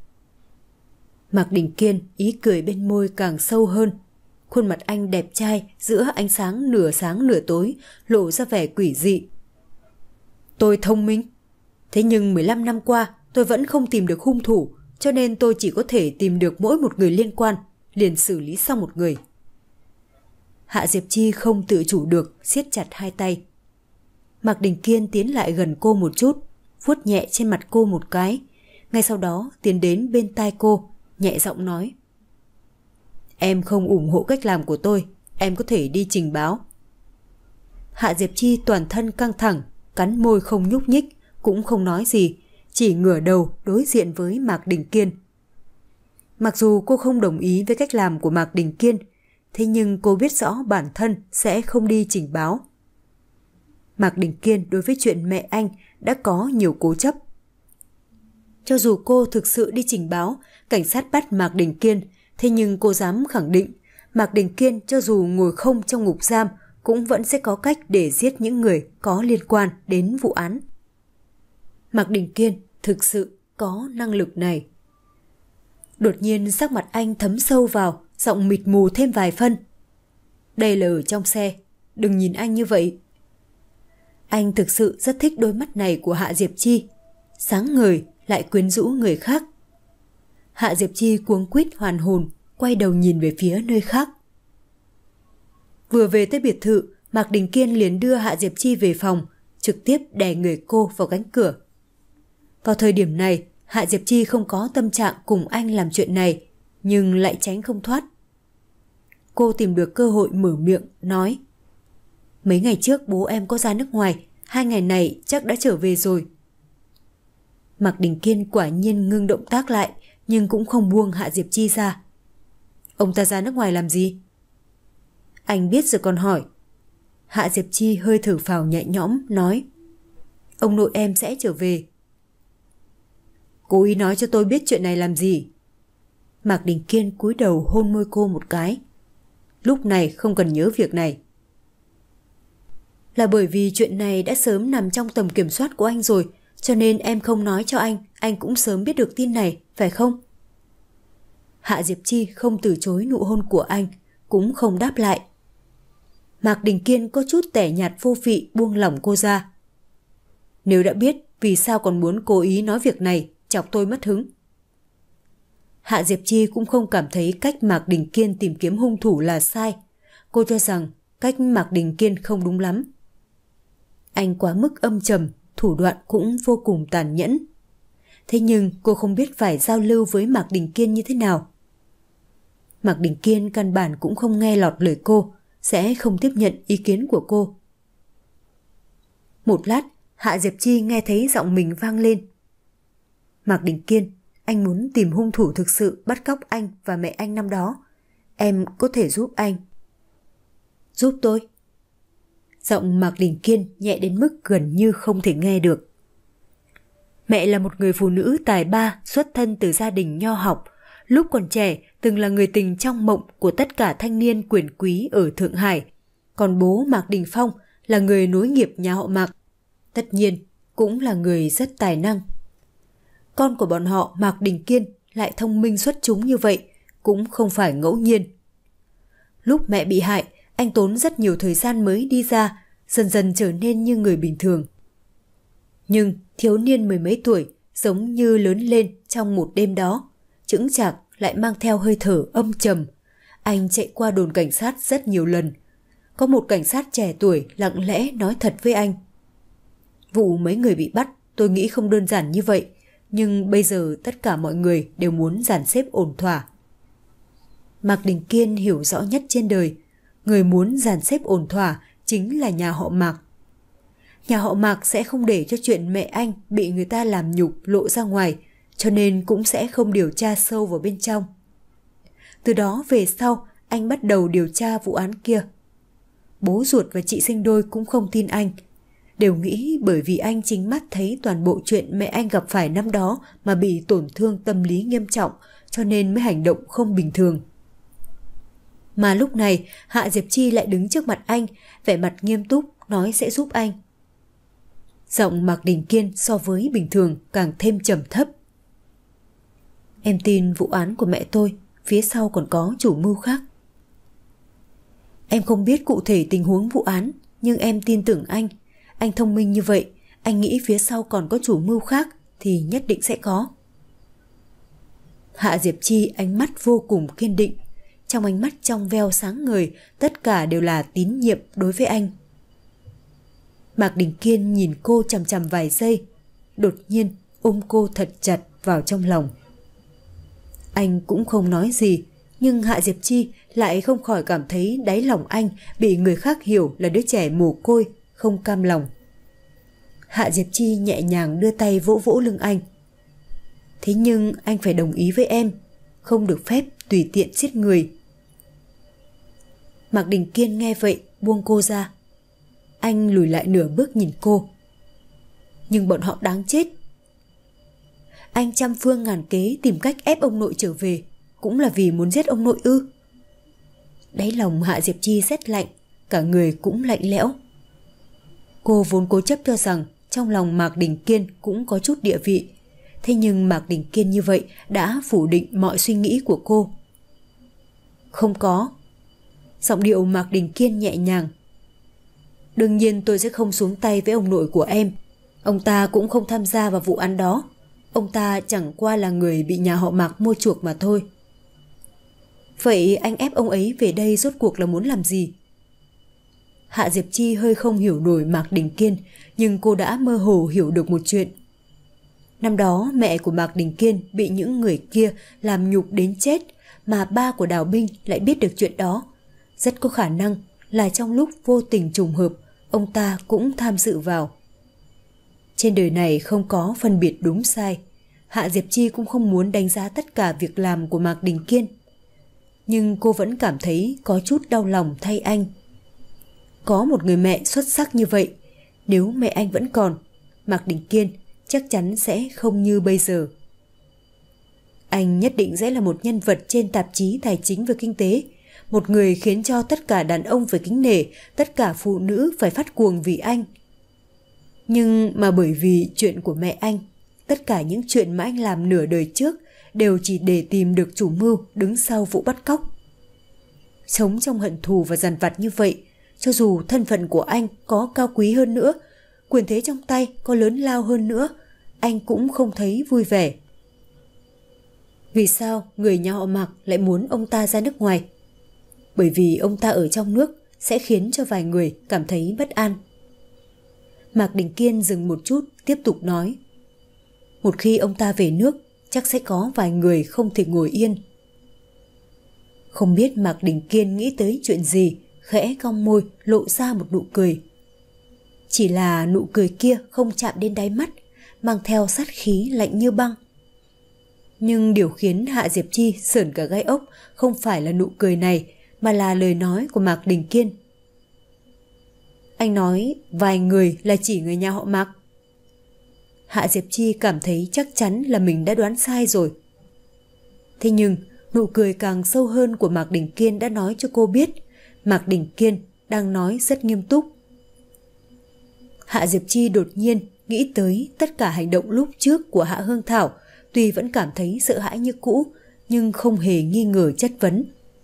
Mạc Đình Kiên ý cười bên môi càng sâu hơn. Khuôn mặt anh đẹp trai giữa ánh sáng nửa sáng nửa tối, lộ ra vẻ quỷ dị. Tôi thông minh. Thế nhưng mười lăm năm qua tôi vẫn không tìm được hung thủ, cho nên tôi chỉ có thể tìm được mỗi một người liên quan, liền xử lý xong một người. Hạ Diệp Chi không tự chủ được, siết chặt hai tay. Mạc Đình Kiên tiến lại gần cô một chút, vuốt nhẹ trên mặt cô một cái, ngay sau đó tiến đến bên tai cô, nhẹ giọng nói. Em không ủng hộ cách làm của tôi, em có thể đi trình báo. Hạ Diệp Chi toàn thân căng thẳng, cắn môi không nhúc nhích, cũng không nói gì, chỉ ngửa đầu đối diện với Mạc Đình Kiên. Mặc dù cô không đồng ý với cách làm của Mạc Đình Kiên, thế nhưng cô biết rõ bản thân sẽ không đi trình báo. Mạc Đình Kiên đối với chuyện mẹ anh đã có nhiều cố chấp. Cho dù cô thực sự đi trình báo, cảnh sát bắt Mạc Đình Kiên, thế nhưng cô dám khẳng định Mạc Đình Kiên cho dù ngồi không trong ngục giam cũng vẫn sẽ có cách để giết những người có liên quan đến vụ án. Mạc Đình Kiên thực sự có năng lực này. Đột nhiên sắc mặt anh thấm sâu vào, giọng mịt mù thêm vài phân. Đây là ở trong xe, đừng nhìn anh như vậy. Anh thực sự rất thích đôi mắt này của Hạ Diệp Chi, sáng ngời lại quyến rũ người khác. Hạ Diệp Chi cuống quýt hoàn hồn, quay đầu nhìn về phía nơi khác. Vừa về tới biệt thự, Mạc Đình Kiên liền đưa Hạ Diệp Chi về phòng, trực tiếp đè người cô vào cánh cửa. Vào thời điểm này, Hạ Diệp Chi không có tâm trạng cùng anh làm chuyện này, nhưng lại tránh không thoát. Cô tìm được cơ hội mở miệng, nói: Mấy ngày trước bố em có ra nước ngoài, hai ngày này chắc đã trở về rồi. Mạc Đình Kiên quả nhiên ngưng động tác lại, nhưng cũng không buông Hạ Diệp Chi ra. Ông ta ra nước ngoài làm gì? Anh biết rồi còn hỏi. Hạ Diệp Chi hơi thở phào nhẹ nhõm, nói: Ông nội em sẽ trở về. Cố ý nói cho tôi biết chuyện này làm gì? Mạc Đình Kiên cúi đầu hôn môi cô một cái. Lúc này không cần nhớ việc này. Là bởi vì chuyện này đã sớm nằm trong tầm kiểm soát của anh rồi, cho nên em không nói cho anh, anh cũng sớm biết được tin này, phải không? Hạ Diệp Chi không từ chối nụ hôn của anh, cũng không đáp lại. Mạc Đình Kiên có chút tẻ nhạt vô vị buông lỏng cô ra. Nếu đã biết, vì sao còn muốn cố ý nói việc này, chọc tôi mất hứng? Hạ Diệp Chi cũng không cảm thấy cách Mạc Đình Kiên tìm kiếm hung thủ là sai. Cô cho rằng cách Mạc Đình Kiên không đúng lắm. Anh quá mức âm trầm, thủ đoạn cũng vô cùng tàn nhẫn. Thế nhưng cô không biết phải giao lưu với Mạc Đình Kiên như thế nào. Mạc Đình Kiên căn bản cũng không nghe lọt lời cô, sẽ không tiếp nhận ý kiến của cô. Một lát, Hạ Diệp Chi nghe thấy giọng mình vang lên. Mạc Đình Kiên, anh muốn tìm hung thủ thực sự bắt cóc anh và mẹ anh năm đó. Em có thể giúp anh. Giúp tôi? Giọng Mạc Đình Kiên nhẹ đến mức gần như không thể nghe được. Mẹ là một người phụ nữ tài ba, xuất thân từ gia đình nho học. Lúc còn trẻ, từng là người tình trong mộng của tất cả thanh niên quyền quý ở Thượng Hải. Còn bố Mạc Đình Phong là người nối nghiệp nhà họ Mạc. Tất nhiên, cũng là người rất tài năng. Con của bọn họ Mạc Đình Kiên lại thông minh xuất chúng như vậy, cũng không phải ngẫu nhiên. Lúc mẹ bị hại, anh tốn rất nhiều thời gian mới đi ra, dần dần trở nên như người bình thường. Nhưng thiếu niên mười mấy tuổi, giống như lớn lên trong một đêm đó, chững chạc lại mang theo hơi thở âm trầm. Anh chạy qua đồn cảnh sát rất nhiều lần. Có một cảnh sát trẻ tuổi lặng lẽ nói thật với anh. Vụ mấy người bị bắt tôi nghĩ không đơn giản như vậy, nhưng bây giờ tất cả mọi người đều muốn dàn xếp ổn thỏa. Mạc Đình Kiên hiểu rõ nhất trên đời, người muốn dàn xếp ổn thỏa chính là nhà họ Mạc. Nhà họ Mạc sẽ không để cho chuyện mẹ anh bị người ta làm nhục lộ ra ngoài, cho nên cũng sẽ không điều tra sâu vào bên trong. Từ đó về sau, anh bắt đầu điều tra vụ án kia. Bố ruột và chị sinh đôi cũng không tin anh, đều nghĩ bởi vì anh chính mắt thấy toàn bộ chuyện mẹ anh gặp phải năm đó mà bị tổn thương tâm lý nghiêm trọng, cho nên mới hành động không bình thường. Mà lúc này, Hạ Diệp Chi lại đứng trước mặt anh, vẻ mặt nghiêm túc, nói sẽ giúp anh. Giọng Mạc Đình Kiên so với bình thường càng thêm trầm thấp. Em tin vụ án của mẹ tôi, phía sau còn có chủ mưu khác. Em không biết cụ thể tình huống vụ án, nhưng em tin tưởng anh. Anh thông minh như vậy, anh nghĩ phía sau còn có chủ mưu khác thì nhất định sẽ có. Hạ Diệp Chi ánh mắt vô cùng kiên định. Trong ánh mắt trong veo sáng ngời, tất cả đều là tín nhiệm đối với anh. Mạc Đình Kiên nhìn cô chằm chằm vài giây, đột nhiên ôm cô thật chặt vào trong lòng. Anh cũng không nói gì, nhưng Hạ Diệp Chi lại không khỏi cảm thấy đáy lòng anh bị người khác hiểu là đứa trẻ mồ côi, không cam lòng. Hạ Diệp Chi nhẹ nhàng đưa tay vỗ vỗ lưng anh. Thế nhưng anh phải đồng ý với em, không được phép tùy tiện giết người. Mạc Đình Kiên nghe vậy buông cô ra. Anh lùi lại nửa bước nhìn cô. Nhưng bọn họ đáng chết. Anh trăm phương ngàn kế tìm cách ép ông nội trở về, cũng là vì muốn giết ông nội ư? Đáy lòng Hạ Diệp Chi rét lạnh, cả người cũng lạnh lẽo. Cô vốn cố chấp cho rằng trong lòng Mạc Đình Kiên cũng có chút địa vị. Thế nhưng Mạc Đình Kiên như vậy đã phủ định mọi suy nghĩ của cô. Không có. Giọng điệu Mạc Đình Kiên nhẹ nhàng. Đương nhiên tôi sẽ không xuống tay với ông nội của em. Ông ta cũng không tham gia vào vụ án đó. Ông ta chẳng qua là người bị nhà họ Mạc mua chuộc mà thôi. Vậy anh ép ông ấy về đây rốt cuộc là muốn làm gì? Hạ Diệp Chi hơi không hiểu nổi Mạc Đình Kiên, nhưng cô đã mơ hồ hiểu được một chuyện. Năm đó mẹ của Mạc Đình Kiên bị những người kia làm nhục đến chết, mà ba của Đào Binh lại biết được chuyện đó. Rất có khả năng là trong lúc vô tình trùng hợp, ông ta cũng tham dự vào. Trên đời này không có phân biệt đúng sai. Hạ Diệp Chi cũng không muốn đánh giá tất cả việc làm của Mạc Đình Kiên. Nhưng cô vẫn cảm thấy có chút đau lòng thay anh. Có một người mẹ xuất sắc như vậy, nếu mẹ anh vẫn còn, Mạc Đình Kiên chắc chắn sẽ không như bây giờ. Anh nhất định sẽ là một nhân vật trên tạp chí Tài chính và Kinh tế, một người khiến cho tất cả đàn ông phải kính nể, tất cả phụ nữ phải phát cuồng vì anh. Nhưng mà bởi vì chuyện của mẹ anh, tất cả những chuyện mà anh làm nửa đời trước đều chỉ để tìm được chủ mưu đứng sau vụ bắt cóc. Sống trong hận thù và dằn vặt như vậy, cho dù thân phận của anh có cao quý hơn nữa, quyền thế trong tay có lớn lao hơn nữa, anh cũng không thấy vui vẻ. Vì sao người nhà họ Mạc lại muốn ông ta ra nước ngoài? Bởi vì ông ta ở trong nước sẽ khiến cho vài người cảm thấy bất an. Mạc Đình Kiên dừng một chút, tiếp tục nói. Một khi ông ta về nước, chắc sẽ có vài người không thể ngồi yên. Không biết Mạc Đình Kiên nghĩ tới chuyện gì, khẽ cong môi lộ ra một nụ cười. Chỉ là nụ cười kia không chạm đến đáy mắt, mang theo sát khí lạnh như băng. Nhưng điều khiến Hạ Diệp Chi sởn cả gai ốc không phải là nụ cười này, mà là lời nói của Mạc Đình Kiên. Anh nói vài người là chỉ người nhà họ Mạc. Hạ Diệp Chi cảm thấy chắc chắn là mình đã đoán sai rồi. Thế nhưng nụ cười càng sâu hơn của Mạc Đình Kiên đã nói cho cô biết Mạc Đình Kiên đang nói rất nghiêm túc. Hạ Diệp Chi đột nhiên nghĩ tới tất cả hành động lúc trước của Hạ Hương Thảo, tuy vẫn cảm thấy sợ hãi như cũ, nhưng không hề nghi ngờ chất vấn.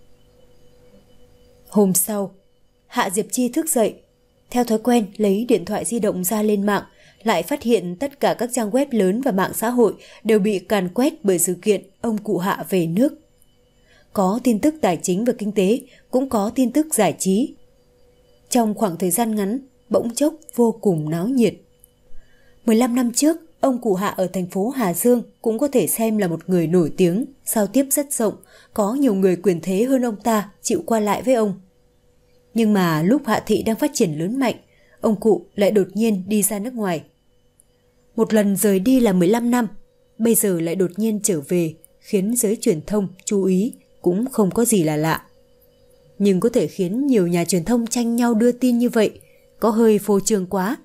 Hôm sau, Hạ Diệp Chi thức dậy, theo thói quen lấy điện thoại di động ra lên mạng, lại phát hiện tất cả các trang web lớn và mạng xã hội đều bị càn quét bởi sự kiện ông cụ Hạ về nước. Có tin tức tài chính và kinh tế, cũng có tin tức giải trí. Trong khoảng thời gian ngắn, bỗng chốc vô cùng náo nhiệt. mười lăm năm trước, ông cụ Hạ ở thành phố Hà Dương cũng có thể xem là một người nổi tiếng, giao tiếp rất rộng, có nhiều người quyền thế hơn ông ta chịu qua lại với ông. Nhưng mà lúc Hạ thị đang phát triển lớn mạnh, ông cụ lại đột nhiên đi ra nước ngoài. Một lần rời đi là mười lăm năm, bây giờ lại đột nhiên trở về, khiến giới truyền thông chú ý cũng không có gì là lạ. Nhưng có thể khiến nhiều nhà truyền thông tranh nhau đưa tin như vậy, có hơi phô trương quá.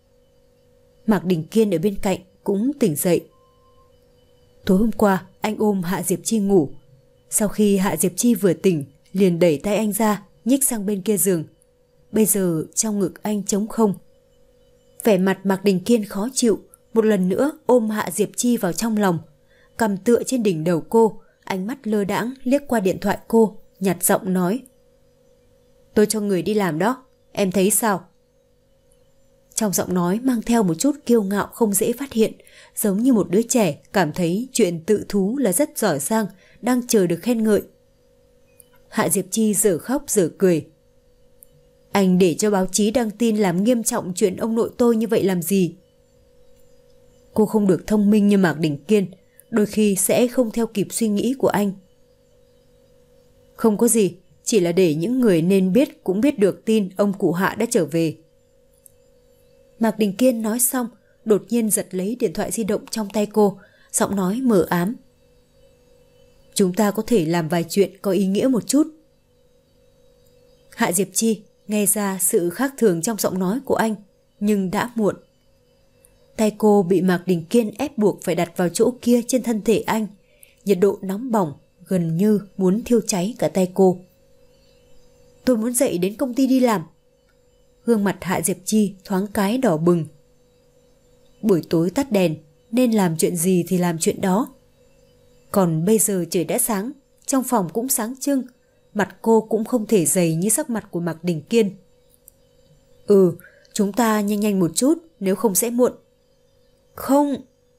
Mạc Đình Kiên ở bên cạnh cũng tỉnh dậy. Tối hôm qua anh ôm Hạ Diệp Chi ngủ. Sau khi Hạ Diệp Chi vừa tỉnh, liền đẩy tay anh ra, nhích sang bên kia giường. Bây giờ trong ngực anh trống không. Vẻ mặt Mạc Đình Kiên khó chịu, một lần nữa ôm Hạ Diệp Chi vào trong lòng, cầm tựa trên đỉnh đầu cô, ánh mắt lơ đãng liếc qua điện thoại cô, nhạt giọng nói. Tôi cho người đi làm đó, em thấy sao? Trong giọng nói mang theo một chút kiêu ngạo không dễ phát hiện, giống như một đứa trẻ cảm thấy chuyện tự thú là rất giỏi giang, đang chờ được khen ngợi. Hạ Diệp Chi dở khóc dở cười. Anh để cho báo chí đăng tin làm nghiêm trọng chuyện ông nội tôi như vậy làm gì? Cô không được thông minh như Mạc Đình Kiên, đôi khi sẽ không theo kịp suy nghĩ của anh. Không có gì, chỉ là để những người nên biết cũng biết được tin ông cụ Hạ đã trở về. Mạc Đình Kiên nói xong, đột nhiên giật lấy điện thoại di động trong tay cô, giọng nói mờ ám. Chúng ta có thể làm vài chuyện có ý nghĩa một chút. Hạ Diệp Chi nghe ra sự khác thường trong giọng nói của anh, nhưng đã muộn. Tay cô bị Mạc Đình Kiên ép buộc phải đặt vào chỗ kia trên thân thể anh. Nhiệt độ nóng bỏng, gần như muốn thiêu cháy cả tay cô. Tôi muốn dậy đến công ty đi làm. Gương mặt Hạ Diệp Chi thoáng cái đỏ bừng. Buổi tối tắt đèn, nên làm chuyện gì thì làm chuyện đó. Còn bây giờ trời đã sáng, trong phòng cũng sáng trưng, mặt cô cũng không thể dày như sắc mặt của Mạc Đình Kiên. Ừ, chúng ta nhanh nhanh một chút, nếu không sẽ muộn. Không.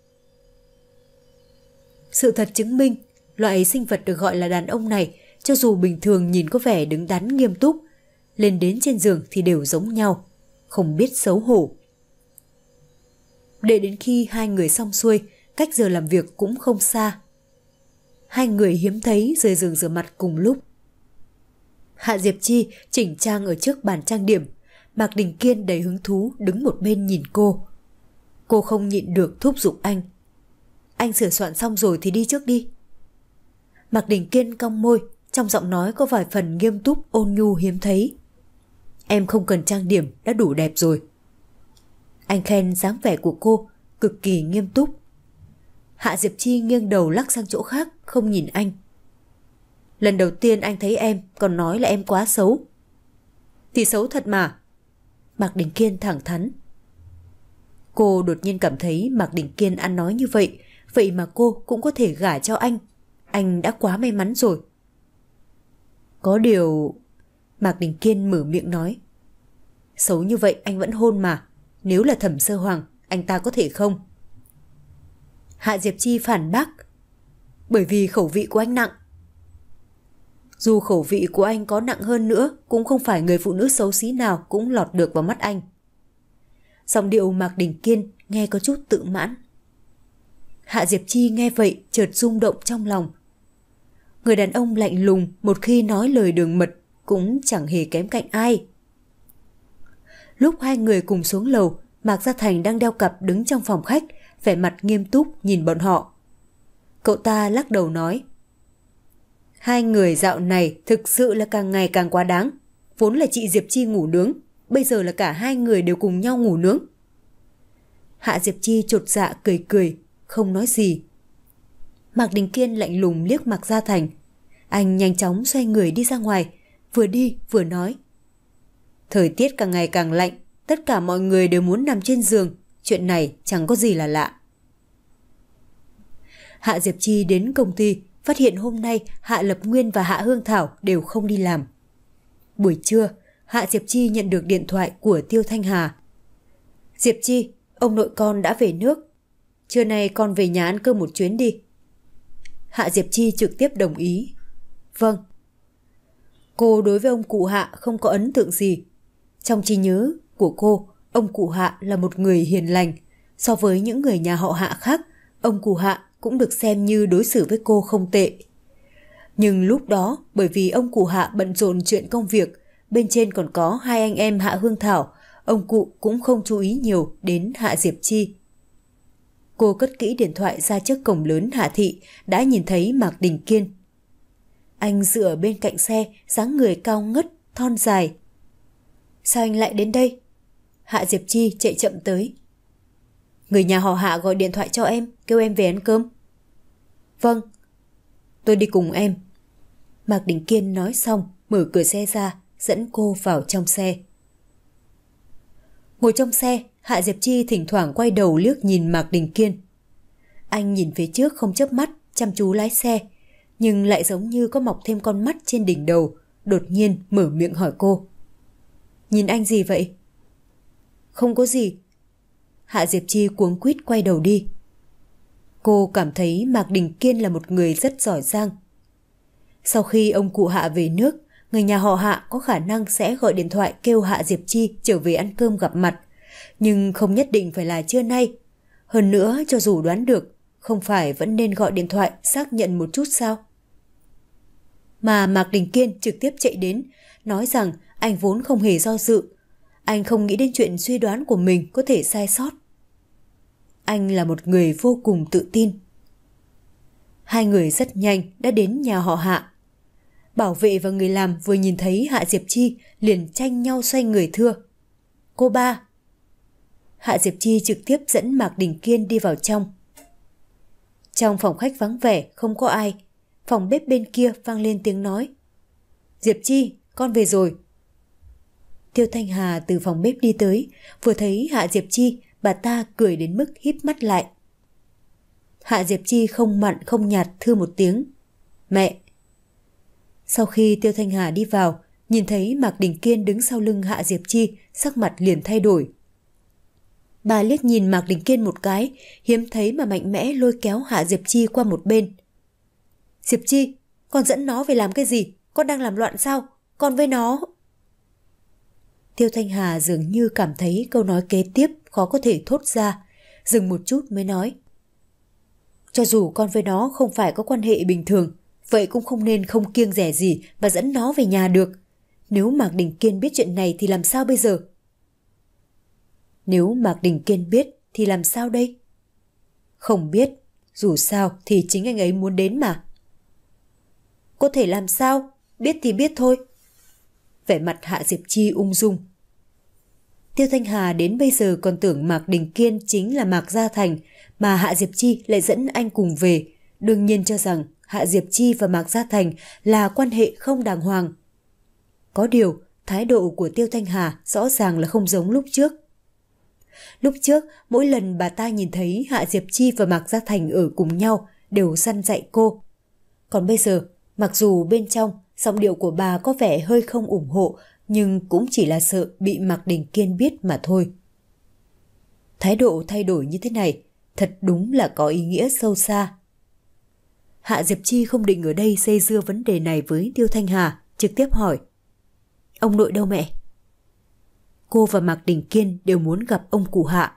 Sự thật chứng minh, loại sinh vật được gọi là đàn ông này, cho dù bình thường nhìn có vẻ đứng đắn nghiêm túc, lên đến trên giường thì đều giống nhau, không biết xấu hổ. Để đến khi hai người xong xuôi, cách giờ làm việc cũng không xa. Hai người hiếm thấy rời giường rửa mặt cùng lúc. Hạ Diệp Chi chỉnh trang ở trước bàn trang điểm, Mạc Đình Kiên đầy hứng thú đứng một bên nhìn cô. Cô không nhịn được thúc giục anh. Anh sửa soạn xong rồi thì đi trước đi. Mạc Đình Kiên cong môi, trong giọng nói có vài phần nghiêm túc ôn nhu hiếm thấy. Em không cần trang điểm, đã đủ đẹp rồi. Anh khen dáng vẻ của cô, cực kỳ nghiêm túc. Hạ Diệp Chi nghiêng đầu lắc sang chỗ khác, không nhìn anh. Lần đầu tiên anh thấy em còn nói là em quá xấu. Thì xấu thật mà. Mạc Đình Kiên thẳng thắn. Cô đột nhiên cảm thấy Mạc Đình Kiên ăn nói như vậy, vậy mà cô cũng có thể gả cho anh. Anh đã quá may mắn rồi. Có điều... Mạc Đình Kiên mở miệng nói. Xấu như vậy anh vẫn hôn mà. Nếu là Thẩm Sơ Hoàng, anh ta có thể không? Hạ Diệp Chi phản bác. Bởi vì khẩu vị của anh nặng. Dù khẩu vị của anh có nặng hơn nữa, cũng không phải người phụ nữ xấu xí nào cũng lọt được vào mắt anh. Giọng điệu Mạc Đình Kiên nghe có chút tự mãn. Hạ Diệp Chi nghe vậy chợt rung động trong lòng. Người đàn ông lạnh lùng một khi nói lời đường mật cũng chẳng hề kém cạnh ai. Lúc hai người cùng xuống lầu, Mạc Gia Thành đang đeo cặp đứng trong phòng khách, vẻ mặt nghiêm túc nhìn bọn họ. Cậu ta lắc đầu nói. Hai người dạo này thực sự là càng ngày càng quá đáng. Vốn là chị Diệp Chi ngủ nướng, bây giờ là cả hai người đều cùng nhau ngủ nướng. Hạ Diệp Chi chột dạ cười cười, không nói gì. Mạc Đình Kiên lạnh lùng liếc Mạc Gia Thành. Anh nhanh chóng xoay người đi ra ngoài, vừa đi vừa nói. Thời tiết càng ngày càng lạnh, tất cả mọi người đều muốn nằm trên giường, chuyện này chẳng có gì là lạ. Hạ Diệp Chi đến công ty, phát hiện hôm nay Hạ Lập Nguyên và Hạ Hương Thảo đều không đi làm. Buổi trưa, Hạ Diệp Chi nhận được điện thoại của Tiêu Thanh Hà. Diệp Chi, ông nội con đã về nước. Trưa nay con về nhà ăn cơm một chuyến đi. Hạ Diệp Chi trực tiếp đồng ý. Vâng. Cô đối với ông cụ Hạ không có ấn tượng gì. Trong trí nhớ của cô, ông cụ Hạ là một người hiền lành. So với những người nhà họ Hạ khác, ông cụ Hạ cũng được xem như đối xử với cô không tệ. Nhưng lúc đó, bởi vì ông cụ Hạ bận rộn chuyện công việc, bên trên còn có hai anh em Hạ Hương Thảo, ông cụ cũng không chú ý nhiều đến Hạ Diệp Chi. Cô cất kỹ điện thoại ra trước cổng lớn Hạ Thị, đã nhìn thấy Mạc Đình Kiên. Anh dựa bên cạnh xe, dáng người cao ngất, thon dài. Sao anh lại đến đây? Hạ Diệp Chi chạy chậm tới. Người nhà họ Hạ gọi điện thoại cho em, kêu em về ăn cơm. Vâng. Tôi đi cùng em. Mạc Đình Kiên nói xong, mở cửa xe ra, dẫn cô vào trong xe. Ngồi trong xe, Hạ Diệp Chi thỉnh thoảng quay đầu liếc nhìn Mạc Đình Kiên. Anh nhìn phía trước không chớp mắt, chăm chú lái xe, nhưng lại giống như có mọc thêm con mắt trên đỉnh đầu, đột nhiên mở miệng hỏi cô. Nhìn anh gì vậy? Không có gì. Hạ Diệp Chi cuống quýt quay đầu đi. Cô cảm thấy Mạc Đình Kiên là một người rất giỏi giang. Sau khi ông cụ Hạ về nước, người nhà họ Hạ có khả năng sẽ gọi điện thoại kêu Hạ Diệp Chi trở về ăn cơm gặp mặt, nhưng không nhất định phải là trưa nay. Hơn nữa, cho dù đoán được, không phải vẫn nên gọi điện thoại xác nhận một chút sao? Mà Mạc Đình Kiên trực tiếp chạy đến, nói rằng anh vốn không hề do dự. Anh không nghĩ đến chuyện suy đoán của mình có thể sai sót. Anh là một người vô cùng tự tin. Hai người rất nhanh đã đến nhà họ Hạ. Bảo vệ và người làm vừa nhìn thấy Hạ Diệp Chi liền tranh nhau xoay người thưa: Cô ba. Hạ Diệp Chi trực tiếp dẫn Mạc Đình Kiên đi vào trong. Trong phòng khách vắng vẻ, không có ai. Phòng bếp bên kia vang lên tiếng nói: Diệp Chi, con về rồi. Tiêu Thanh Hà từ phòng bếp đi tới, vừa thấy Hạ Diệp Chi, bà ta cười đến mức híp mắt lại. Hạ Diệp Chi không mặn không nhạt thưa một tiếng: Mẹ. Sau khi Tiêu Thanh Hà đi vào, nhìn thấy Mạc Đình Kiên đứng sau lưng Hạ Diệp Chi, sắc mặt liền thay đổi. Bà liếc nhìn Mạc Đình Kiên một cái, hiếm thấy mà mạnh mẽ lôi kéo Hạ Diệp Chi qua một bên. Diệp Chi, con dẫn nó về làm cái gì? Con đang làm loạn sao? Con với nó... Tiêu Thanh Hà dường như cảm thấy câu nói kế tiếp khó có thể thốt ra, dừng một chút mới nói: Cho dù con với nó không phải có quan hệ bình thường, vậy cũng không nên không kiêng dè gì và dẫn nó về nhà được. Nếu Mạc Đình Kiên biết chuyện này thì làm sao bây giờ? Nếu Mạc Đình Kiên biết thì làm sao đây? Không biết, dù sao thì chính anh ấy muốn đến mà. Có thể làm sao? Biết thì biết thôi. Vẻ mặt Hạ Diệp Chi ung dung. Tiêu Thanh Hà đến bây giờ còn tưởng Mạc Đình Kiên chính là Mạc Gia Thành, mà Hạ Diệp Chi lại dẫn anh cùng về, đương nhiên cho rằng Hạ Diệp Chi và Mạc Gia Thành là quan hệ không đàng hoàng. Có điều, thái độ của Tiêu Thanh Hà rõ ràng là không giống lúc trước. Lúc trước, mỗi lần bà ta nhìn thấy Hạ Diệp Chi và Mạc Gia Thành ở cùng nhau đều săn dạy cô. Còn bây giờ, mặc dù bên trong giọng điệu của bà có vẻ hơi không ủng hộ, nhưng cũng chỉ là sợ bị Mạc Đình Kiên biết mà thôi. Thái độ thay đổi như thế này thật đúng là có ý nghĩa sâu xa. Hạ Diệp Chi không định ở đây dây dưa vấn đề này với Tiêu Thanh Hà, trực tiếp hỏi: Ông nội đâu mẹ? Cô và Mạc Đình Kiên đều muốn gặp ông cụ Hạ.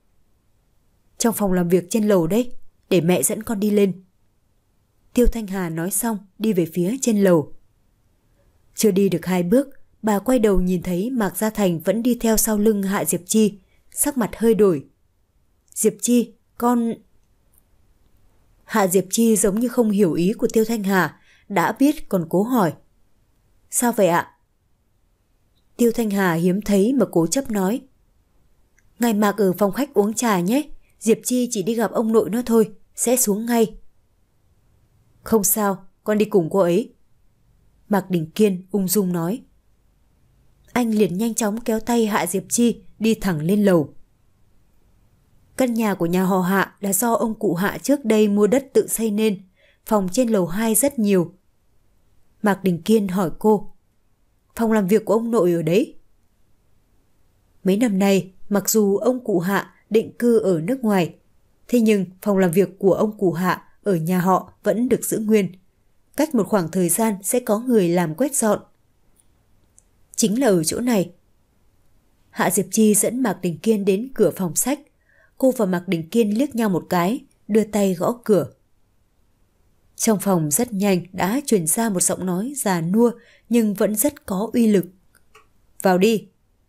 Trong phòng làm việc trên lầu đấy, để mẹ dẫn con đi lên. Tiêu Thanh Hà nói xong đi về phía trên lầu. Chưa đi được hai bước, bà quay đầu nhìn thấy Mạc Gia Thành vẫn đi theo sau lưng Hạ Diệp Chi, sắc mặt hơi đổi. Diệp Chi, con... Hạ Diệp Chi giống như không hiểu ý của Tiêu Thanh Hà, đã biết còn cố hỏi: Sao vậy ạ? Tiêu Thanh Hà hiếm thấy mà cố chấp nói: Ngài Mạc ở phòng khách uống trà nhé, Diệp Chi chỉ đi gặp ông nội nó thôi, sẽ xuống ngay. Không sao, con đi cùng cô ấy. Mạc Đình Kiên ung dung nói. Anh liền nhanh chóng kéo tay Hạ Diệp Chi đi thẳng lên lầu. Căn nhà của nhà họ Hạ là do ông cụ Hạ trước đây mua đất tự xây nên, phòng trên lầu hai rất nhiều. Mạc Đình Kiên hỏi cô: Phòng làm việc của ông nội ở đấy? Mấy năm nay, mặc dù ông cụ Hạ định cư ở nước ngoài, thế nhưng phòng làm việc của ông cụ Hạ ở nhà họ vẫn được giữ nguyên. Cách một khoảng thời gian sẽ có người làm quét dọn. Chính là ở chỗ này. Hạ Diệp Chi dẫn Mạc Đình Kiên đến cửa phòng sách. Cô và Mạc Đình Kiên liếc nhau một cái, đưa tay gõ cửa. Trong phòng rất nhanh đã truyền ra một giọng nói già nua nhưng vẫn rất có uy lực. Vào đi.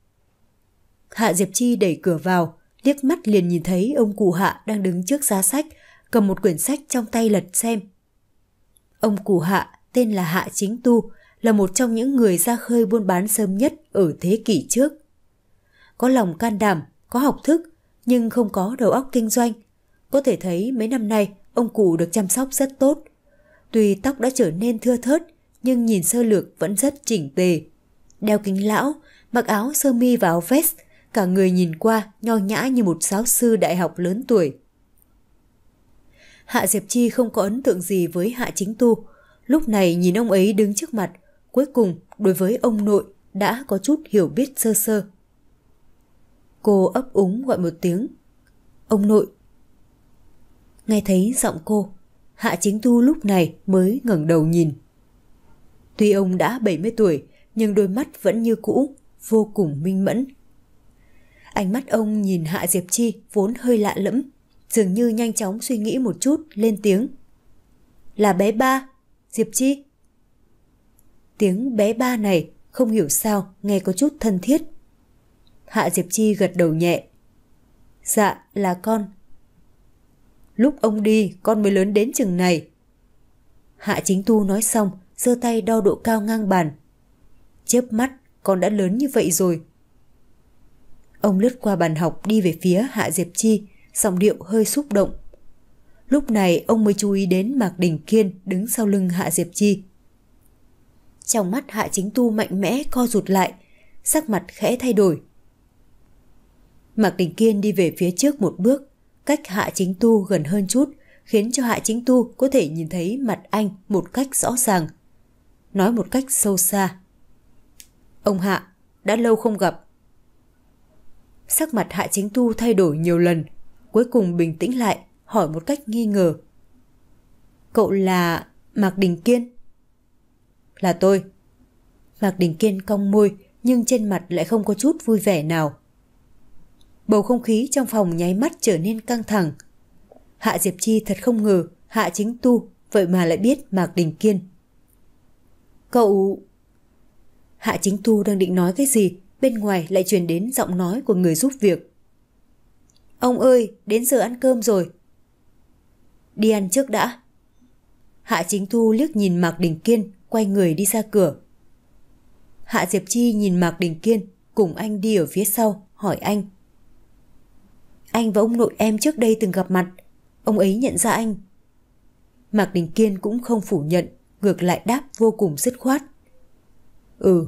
Hạ Diệp Chi đẩy cửa vào, liếc mắt liền nhìn thấy ông cụ Hạ đang đứng trước giá sách, cầm một quyển sách trong tay lật xem. Ông cụ Hạ tên là Hạ Chính Tu, là một trong những người ra khơi buôn bán sớm nhất ở thế kỷ trước. Có lòng can đảm, có học thức, nhưng không có đầu óc kinh doanh. Có thể thấy mấy năm nay ông cụ được chăm sóc rất tốt. Tuy tóc đã trở nên thưa thớt, nhưng nhìn sơ lược vẫn rất chỉnh tề. Đeo kính lão, mặc áo sơ mi và áo vest, cả người nhìn qua nho nhã như một giáo sư đại học lớn tuổi. Hạ Diệp Chi không có ấn tượng gì với Hạ Chính Tu. Lúc này nhìn ông ấy đứng trước mặt, cuối cùng đối với ông nội đã có chút hiểu biết sơ sơ. Cô ấp úng gọi một tiếng: Ông nội. Nghe thấy giọng cô, Hạ Chính Tu lúc này mới ngẩng đầu nhìn. Tuy ông đã bảy mươi tuổi, nhưng đôi mắt vẫn như cũ, vô cùng minh mẫn. Ánh mắt ông nhìn Hạ Diệp Chi vốn hơi lạ lẫm, dường như nhanh chóng suy nghĩ một chút, lên tiếng: Là bé ba, Diệp Chi. Tiếng bé ba này không hiểu sao nghe có chút thân thiết. Hạ Diệp Chi gật đầu nhẹ. Dạ, là con. Lúc ông đi, con mới lớn đến chừng này. Hạ Chính Tu nói xong, giơ tay đo độ cao ngang bàn. Chớp mắt, con đã lớn như vậy rồi. Ông lướt qua bàn học đi về phía Hạ Diệp Chi, giọng điệu hơi xúc động. Lúc này ông mới chú ý đến Mạc Đình Kiên đứng sau lưng Hạ Diệp Chi. Trong mắt Hạ Chính Tu mạnh mẽ co rụt lại, sắc mặt khẽ thay đổi. Mạc Đình Kiên đi về phía trước một bước, cách Hạ Chính Tu gần hơn chút, khiến cho Hạ Chính Tu có thể nhìn thấy mặt anh một cách rõ ràng. Nói một cách sâu xa. Ông Hạ, đã lâu không gặp. Sắc mặt Hạ Chính Tu thay đổi nhiều lần, cuối cùng bình tĩnh lại, hỏi một cách nghi ngờ. Cậu là Mạc Đình Kiên? Là tôi. Mạc Đình Kiên cong môi, nhưng trên mặt lại không có chút vui vẻ nào. Bầu không khí trong phòng nháy mắt trở nên căng thẳng. Hạ Diệp Chi thật không ngờ Hạ Chính Tu vậy mà lại biết Mạc Đình Kiên. Cậu... Hạ Chính Tu đang định nói cái gì, bên ngoài lại truyền đến giọng nói của người giúp việc. Ông ơi, đến giờ ăn cơm rồi. Đi ăn trước đã. Hạ Chính Tu liếc nhìn Mạc Đình Kiên, quay người đi ra cửa. Hạ Diệp Chi nhìn Mạc Đình Kiên cùng anh đi ở phía sau, hỏi anh. Anh và ông nội em trước đây từng gặp mặt, ông ấy nhận ra anh. Mạc Đình Kiên cũng không phủ nhận, ngược lại đáp vô cùng dứt khoát. Ừ.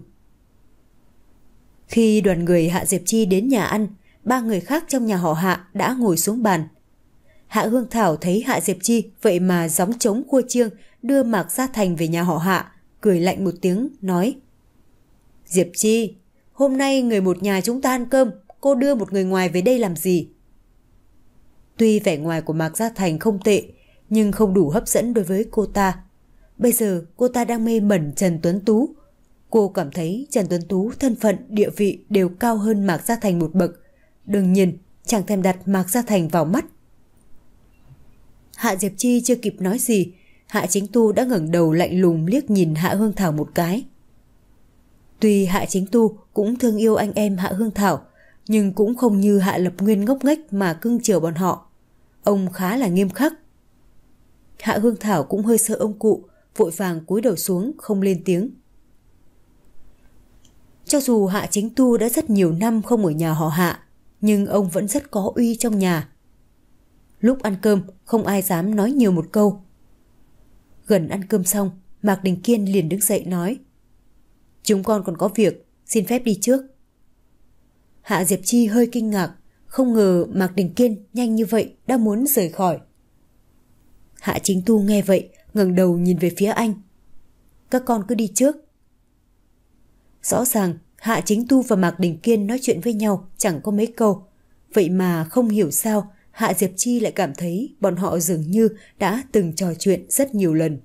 Khi đoàn người Hạ Diệp Chi đến nhà ăn, ba người khác trong nhà họ Hạ đã ngồi xuống bàn. Hạ Hương Thảo thấy Hạ Diệp Chi vậy mà gióng trống khua chiêng đưa Mạc Gia Thành về nhà họ Hạ, cười lạnh một tiếng, nói. Diệp Chi, hôm nay người một nhà chúng ta ăn cơm, cô đưa một người ngoài về đây làm gì? Tuy vẻ ngoài của Mạc Gia Thành không tệ, nhưng không đủ hấp dẫn đối với cô ta. Bây giờ cô ta đang mê mẩn Trần Tuấn Tú. Cô cảm thấy Trần Tuấn Tú thân phận, địa vị đều cao hơn Mạc Gia Thành một bậc. Đương nhiên, chẳng thèm đặt Mạc Gia Thành vào mắt. Hạ Diệp Chi chưa kịp nói gì, Hạ Chính Tu đã ngẩng đầu lạnh lùng liếc nhìn Hạ Hương Thảo một cái. Tuy Hạ Chính Tu cũng thương yêu anh em Hạ Hương Thảo, nhưng cũng không như Hạ Lập Nguyên ngốc nghếch mà cưng chiều bọn họ. Ông khá là nghiêm khắc. Hạ Hương Thảo cũng hơi sợ ông cụ, vội vàng cúi đầu xuống không lên tiếng. Cho dù Hạ Chính Tu đã rất nhiều năm không ở nhà họ Hạ, nhưng ông vẫn rất có uy trong nhà. Lúc ăn cơm không ai dám nói nhiều một câu. Gần ăn cơm xong, Mạc Đình Kiên liền đứng dậy nói. Chúng con còn có việc, xin phép đi trước. Hạ Diệp Chi hơi kinh ngạc, không ngờ Mạc Đình Kiên nhanh như vậy đã muốn rời khỏi. Hạ Chính Tu nghe vậy, ngẩng đầu nhìn về phía anh. Các con cứ đi trước. Rõ ràng Hạ Chính Tu và Mạc Đình Kiên nói chuyện với nhau chẳng có mấy câu. Vậy mà không hiểu sao Hạ Diệp Chi lại cảm thấy bọn họ dường như đã từng trò chuyện rất nhiều lần.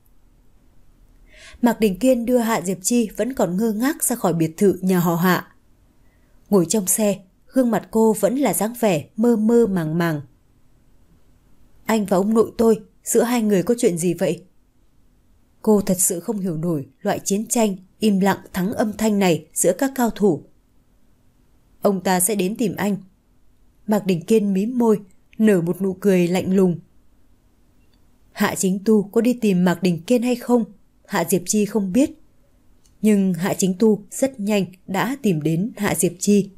Mạc Đình Kiên đưa Hạ Diệp Chi vẫn còn ngơ ngác ra khỏi biệt thự nhà họ Hạ. Ngồi trong xe, gương mặt cô vẫn là dáng vẻ mơ mơ màng màng. Anh và ông nội tôi, giữa hai người có chuyện gì vậy? Cô thật sự không hiểu nổi loại chiến tranh im lặng thắng âm thanh này giữa các cao thủ. Ông ta sẽ đến tìm anh. Mạc Đình Kiên mím môi, nở một nụ cười lạnh lùng. Hạ Chính Tu có đi tìm Mạc Đình Kiên hay không, Hạ Diệp Chi không biết. Nhưng Hạ Chính Tu rất nhanh đã tìm đến Hạ Diệp Chi.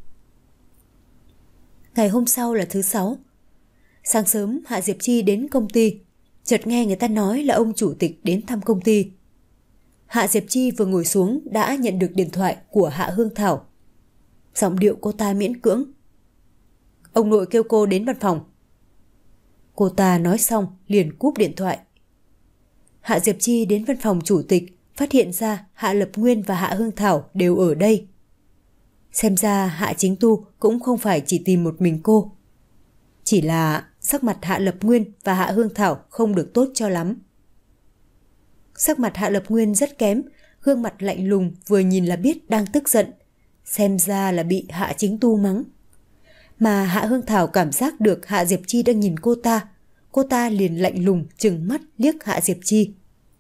Ngày hôm sau là thứ sáu. Sáng sớm Hạ Diệp Chi đến công ty, chợt nghe người ta nói là ông chủ tịch đến thăm công ty. Hạ Diệp Chi vừa ngồi xuống đã nhận được điện thoại của Hạ Hương Thảo. Giọng điệu cô ta miễn cưỡng. Ông nội kêu cô đến văn phòng. Cô ta nói xong liền cúp điện thoại. Hạ Diệp Chi đến văn phòng chủ tịch, phát hiện ra Hạ Lập Nguyên và Hạ Hương Thảo đều ở đây. Xem ra Hạ Chính Tu cũng không phải chỉ tìm một mình cô. Chỉ là sắc mặt Hạ Lập Nguyên và Hạ Hương Thảo không được tốt cho lắm. Sắc mặt Hạ Lập Nguyên rất kém, gương mặt lạnh lùng vừa nhìn là biết đang tức giận. Xem ra là bị Hạ Chính Tu mắng. Mà Hạ Hương Thảo cảm giác được Hạ Diệp Chi đang nhìn cô ta. Cô ta liền lạnh lùng trừng mắt liếc Hạ Diệp Chi.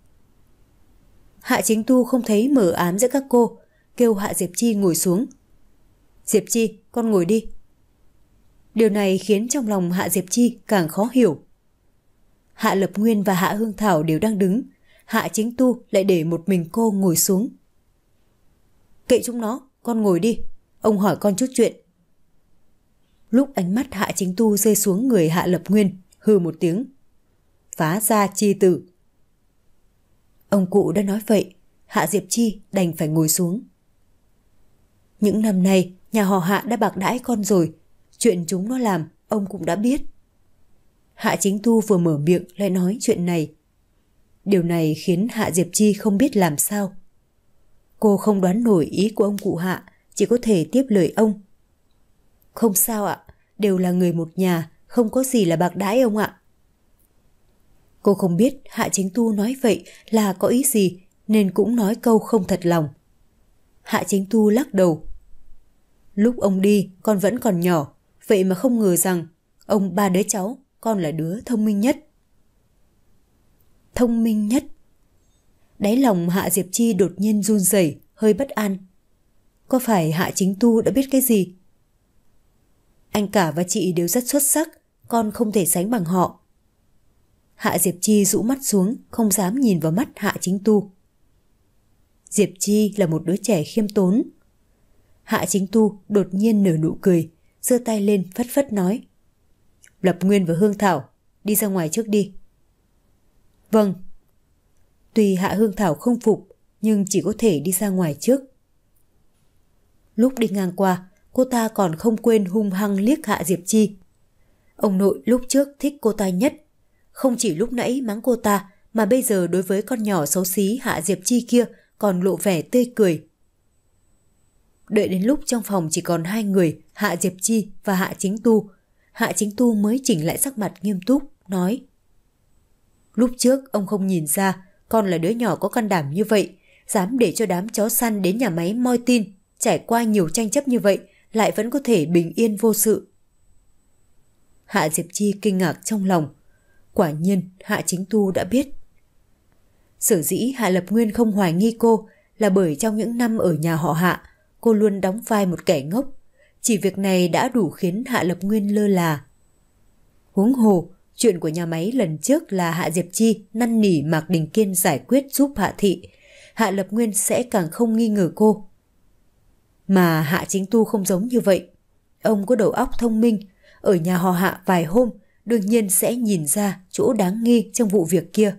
Hạ Chính Tu không thấy mờ ám giữa các cô, kêu Hạ Diệp Chi ngồi xuống. Diệp Chi, con ngồi đi. Điều này khiến trong lòng Hạ Diệp Chi càng khó hiểu. Hạ Lập Nguyên và Hạ Hương Thảo đều đang đứng. Hạ Chính Tu lại để một mình cô ngồi xuống. Kệ chúng nó, con ngồi đi, ông hỏi con chút chuyện. Lúc ánh mắt Hạ Chính Tu rơi xuống người Hạ Lập Nguyên, hừ một tiếng. Phá gia chi tử. Ông cụ đã nói vậy, Hạ Diệp Chi đành phải ngồi xuống. Những năm nay, nhà họ Hạ đã bạc đãi con rồi, chuyện chúng nó làm, ông cũng đã biết. Hạ Chính Tu vừa mở miệng lại nói chuyện này. Điều này khiến Hạ Diệp Chi không biết làm sao. Cô không đoán nổi ý của ông cụ Hạ, chỉ có thể tiếp lời ông. Không sao ạ, đều là người một nhà, không có gì là bạc đãi ông ạ. Cô không biết Hạ Chính Tu nói vậy là có ý gì, nên cũng nói câu không thật lòng. Hạ Chính Tu lắc đầu. Lúc ông đi, con vẫn còn nhỏ, vậy mà không ngờ rằng ông ba đứa cháu, con là đứa thông minh nhất. Thông minh nhất? Đáy lòng Hạ Diệp Chi đột nhiên run rẩy, hơi bất an. Có phải Hạ Chính Tu đã biết cái gì? Anh cả và chị đều rất xuất sắc, con không thể sánh bằng họ. Hạ Diệp Chi rũ mắt xuống, không dám nhìn vào mắt Hạ Chính Tu. Diệp Chi là một đứa trẻ khiêm tốn. Hạ Chính Tu đột nhiên nở nụ cười, giơ tay lên phất phất nói. Lập Nguyên và Hương Thảo, đi ra ngoài trước đi. Vâng. Tuy Hạ Hương Thảo không phục, nhưng chỉ có thể đi ra ngoài trước. Lúc đi ngang qua, cô ta còn không quên hung hăng liếc Hạ Diệp Chi. Ông nội lúc trước thích cô ta nhất. Không chỉ lúc nãy mắng cô ta, mà bây giờ đối với con nhỏ xấu xí Hạ Diệp Chi kia còn lộ vẻ tươi cười. Đợi đến lúc trong phòng chỉ còn hai người, Hạ Diệp Chi và Hạ Chính Tu, Hạ Chính Tu mới chỉnh lại sắc mặt nghiêm túc, nói. Lúc trước ông không nhìn ra con là đứa nhỏ có can đảm như vậy, dám để cho đám chó săn đến nhà máy moi tin, trải qua nhiều tranh chấp như vậy, lại vẫn có thể bình yên vô sự. Hạ Diệp Chi kinh ngạc trong lòng. Quả nhiên Hạ Chính Tu đã biết. Sở dĩ Hạ Lập Nguyên không hoài nghi cô là bởi trong những năm ở nhà họ Hạ, cô luôn đóng vai một kẻ ngốc. Chỉ việc này đã đủ khiến Hạ Lập Nguyên lơ là. Huống hồ, chuyện của nhà máy lần trước là Hạ Diệp Chi năn nỉ Mạc Đình Kiên giải quyết giúp Hạ Thị. Hạ Lập Nguyên sẽ càng không nghi ngờ cô. Mà Hạ Chính Tu không giống như vậy. Ông có đầu óc thông minh, ở nhà họ Hạ vài hôm đương nhiên sẽ nhìn ra chỗ đáng nghi trong vụ việc kia.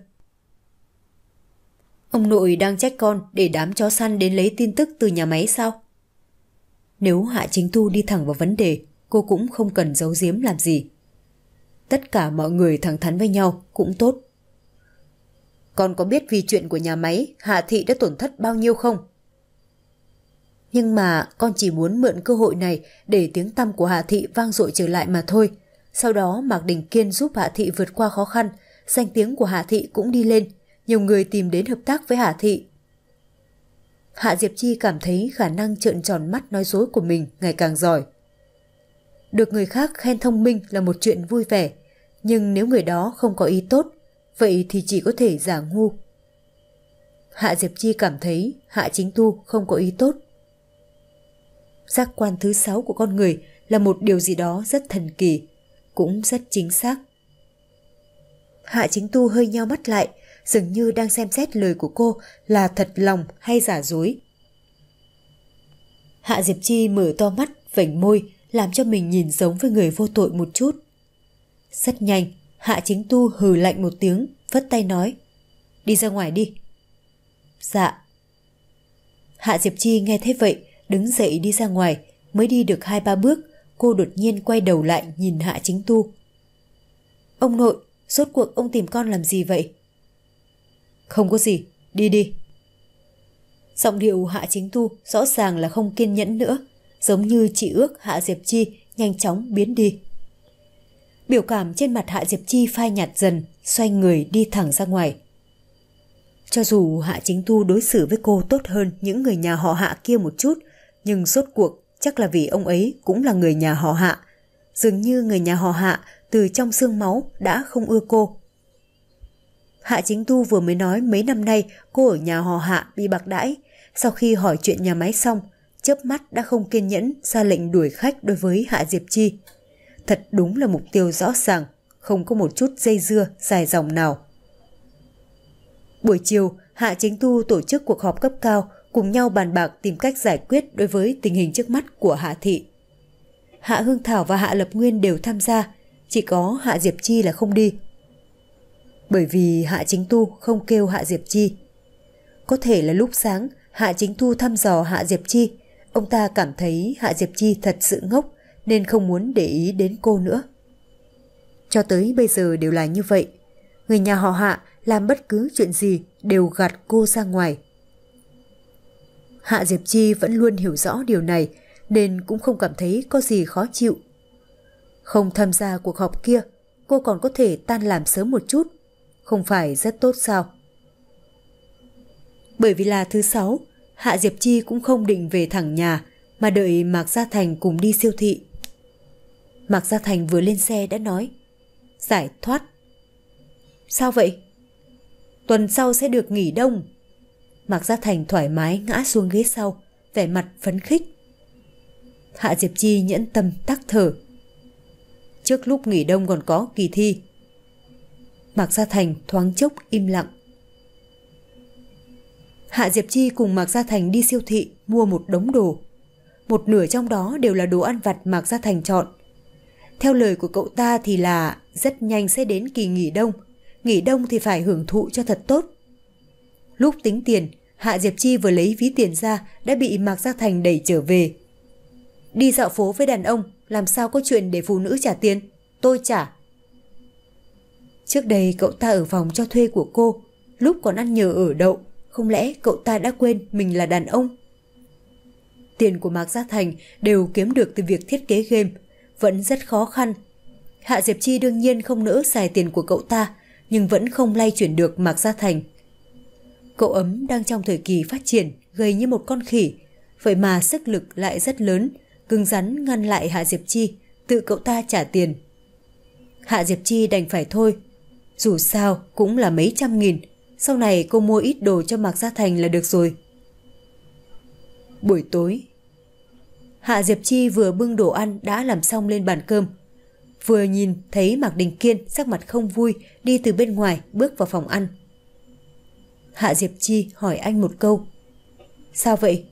Ông nội đang trách con để đám chó săn đến lấy tin tức từ nhà máy sao? Nếu Hạ Chính Tu đi thẳng vào vấn đề, cô cũng không cần giấu giếm làm gì. Tất cả mọi người thẳng thắn với nhau cũng tốt. Con có biết vì chuyện của nhà máy Hạ Thị đã tổn thất bao nhiêu không? Nhưng mà con chỉ muốn mượn cơ hội này để tiếng tăm của Hạ Thị vang dội trở lại mà thôi. Sau đó Mạc Đình Kiên giúp Hạ Thị vượt qua khó khăn, danh tiếng của Hạ Thị cũng đi lên, nhiều người tìm đến hợp tác với Hạ Thị. Hạ Diệp Chi cảm thấy khả năng trợn tròn mắt nói dối của mình ngày càng giỏi. Được người khác khen thông minh là một chuyện vui vẻ, nhưng nếu người đó không có ý tốt, vậy thì chỉ có thể giả ngu. Hạ Diệp Chi cảm thấy Hạ Chính Tu không có ý tốt. Giác quan thứ sáu của con người là một điều gì đó rất thần kỳ, cũng rất chính xác. Hạ Chính Tu hơi nheo mắt lại, dường như đang xem xét lời của cô là thật lòng hay giả dối. Hạ Diệp Chi mở to mắt, vểnh môi, làm cho mình nhìn giống với người vô tội một chút. Rất nhanh, Hạ Chính Tu hừ lạnh một tiếng, vất tay nói. Đi ra ngoài đi. Dạ. Hạ Diệp Chi nghe thế vậy, đứng dậy đi ra ngoài, mới đi được hai ba bước, cô đột nhiên quay đầu lại nhìn Hạ Chính Tu. Ông nội, rốt cuộc ông tìm con làm gì vậy? Không có gì, đi đi. Giọng điệu Hạ Chính Tu rõ ràng là không kiên nhẫn nữa, giống như chỉ ước Hạ Diệp Chi nhanh chóng biến đi. Biểu cảm trên mặt Hạ Diệp Chi phai nhạt dần, xoay người đi thẳng ra ngoài. Cho dù Hạ Chính Tu đối xử với cô tốt hơn những người nhà họ Hạ kia một chút, nhưng rốt cuộc chắc là vì ông ấy cũng là người nhà họ Hạ. Dường như người nhà họ Hạ từ trong xương máu đã không ưa cô. Hạ Chính Tu vừa mới nói mấy năm nay cô ở nhà họ Hạ bị bạc đãi. Sau khi hỏi chuyện nhà máy xong, chớp mắt đã không kiên nhẫn ra lệnh đuổi khách đối với Hạ Diệp Chi. Thật đúng là mục tiêu rõ ràng, không có một chút dây dưa dài dòng nào. Buổi chiều, Hạ Chính Tu tổ chức cuộc họp cấp cao, cùng nhau bàn bạc tìm cách giải quyết đối với tình hình trước mắt của Hạ thị. Hạ Hương Thảo và Hạ Lập Nguyên đều tham gia, chỉ có Hạ Diệp Chi là không đi. Bởi vì Hạ Chính Tu không kêu Hạ Diệp Chi. Có thể là lúc sáng Hạ Chính Tu thăm dò Hạ Diệp Chi, ông ta cảm thấy Hạ Diệp Chi thật sự ngốc nên không muốn để ý đến cô nữa. Cho tới bây giờ đều là như vậy. Người nhà họ Hạ làm bất cứ chuyện gì đều gạt cô ra ngoài. Hạ Diệp Chi vẫn luôn hiểu rõ điều này nên cũng không cảm thấy có gì khó chịu. Không tham gia cuộc họp kia, cô còn có thể tan làm sớm một chút, không phải rất tốt sao? Bởi vì là thứ sáu, Hạ Diệp Chi cũng không định về thẳng nhà mà đợi Mạc Gia Thành cùng đi siêu thị. Mạc Gia Thành vừa lên xe đã nói: giải thoát. Sao vậy? Tuần sau sẽ được nghỉ đông. Mạc Gia Thành thoải mái ngã xuống ghế sau, vẻ mặt phấn khích. Hạ Diệp Chi nhẫn tâm tắc thở. Trước lúc nghỉ đông còn có kỳ thi. Mạc Gia Thành thoáng chốc im lặng. Hạ Diệp Chi cùng Mạc Gia Thành đi siêu thị mua một đống đồ. Một nửa trong đó đều là đồ ăn vặt Mạc Gia Thành chọn. Theo lời của cậu ta thì là rất nhanh sẽ đến kỳ nghỉ đông. Nghỉ đông thì phải hưởng thụ cho thật tốt. Lúc tính tiền, Hạ Diệp Chi vừa lấy ví tiền ra đã bị Mạc Gia Thành đẩy trở về. Đi dạo phố với đàn ông, làm sao có chuyện để phụ nữ trả tiền? Tôi trả. Trước đây cậu ta ở phòng cho thuê của cô, lúc còn ăn nhờ ở đậu, không lẽ cậu ta đã quên mình là đàn ông? Tiền của Mạc Gia Thành đều kiếm được từ việc thiết kế game, vẫn rất khó khăn. Hạ Diệp Chi đương nhiên không nỡ xài tiền của cậu ta, nhưng vẫn không lay chuyển được Mạc Gia Thành. Cậu ấm đang trong thời kỳ phát triển, gầy như một con khỉ, vậy mà sức lực lại rất lớn, cứng rắn ngăn lại Hạ Diệp Chi, tự cậu ta trả tiền. Hạ Diệp Chi đành phải thôi, dù sao cũng là mấy trăm nghìn, sau này cô mua ít đồ cho Mạc Gia Thành là được rồi. Buổi tối, Hạ Diệp Chi vừa bưng đồ ăn đã làm xong lên bàn cơm, vừa nhìn thấy Mạc Đình Kiên sắc mặt không vui đi từ bên ngoài bước vào phòng ăn. Hạ Diệp Chi hỏi anh một câu: sao vậy?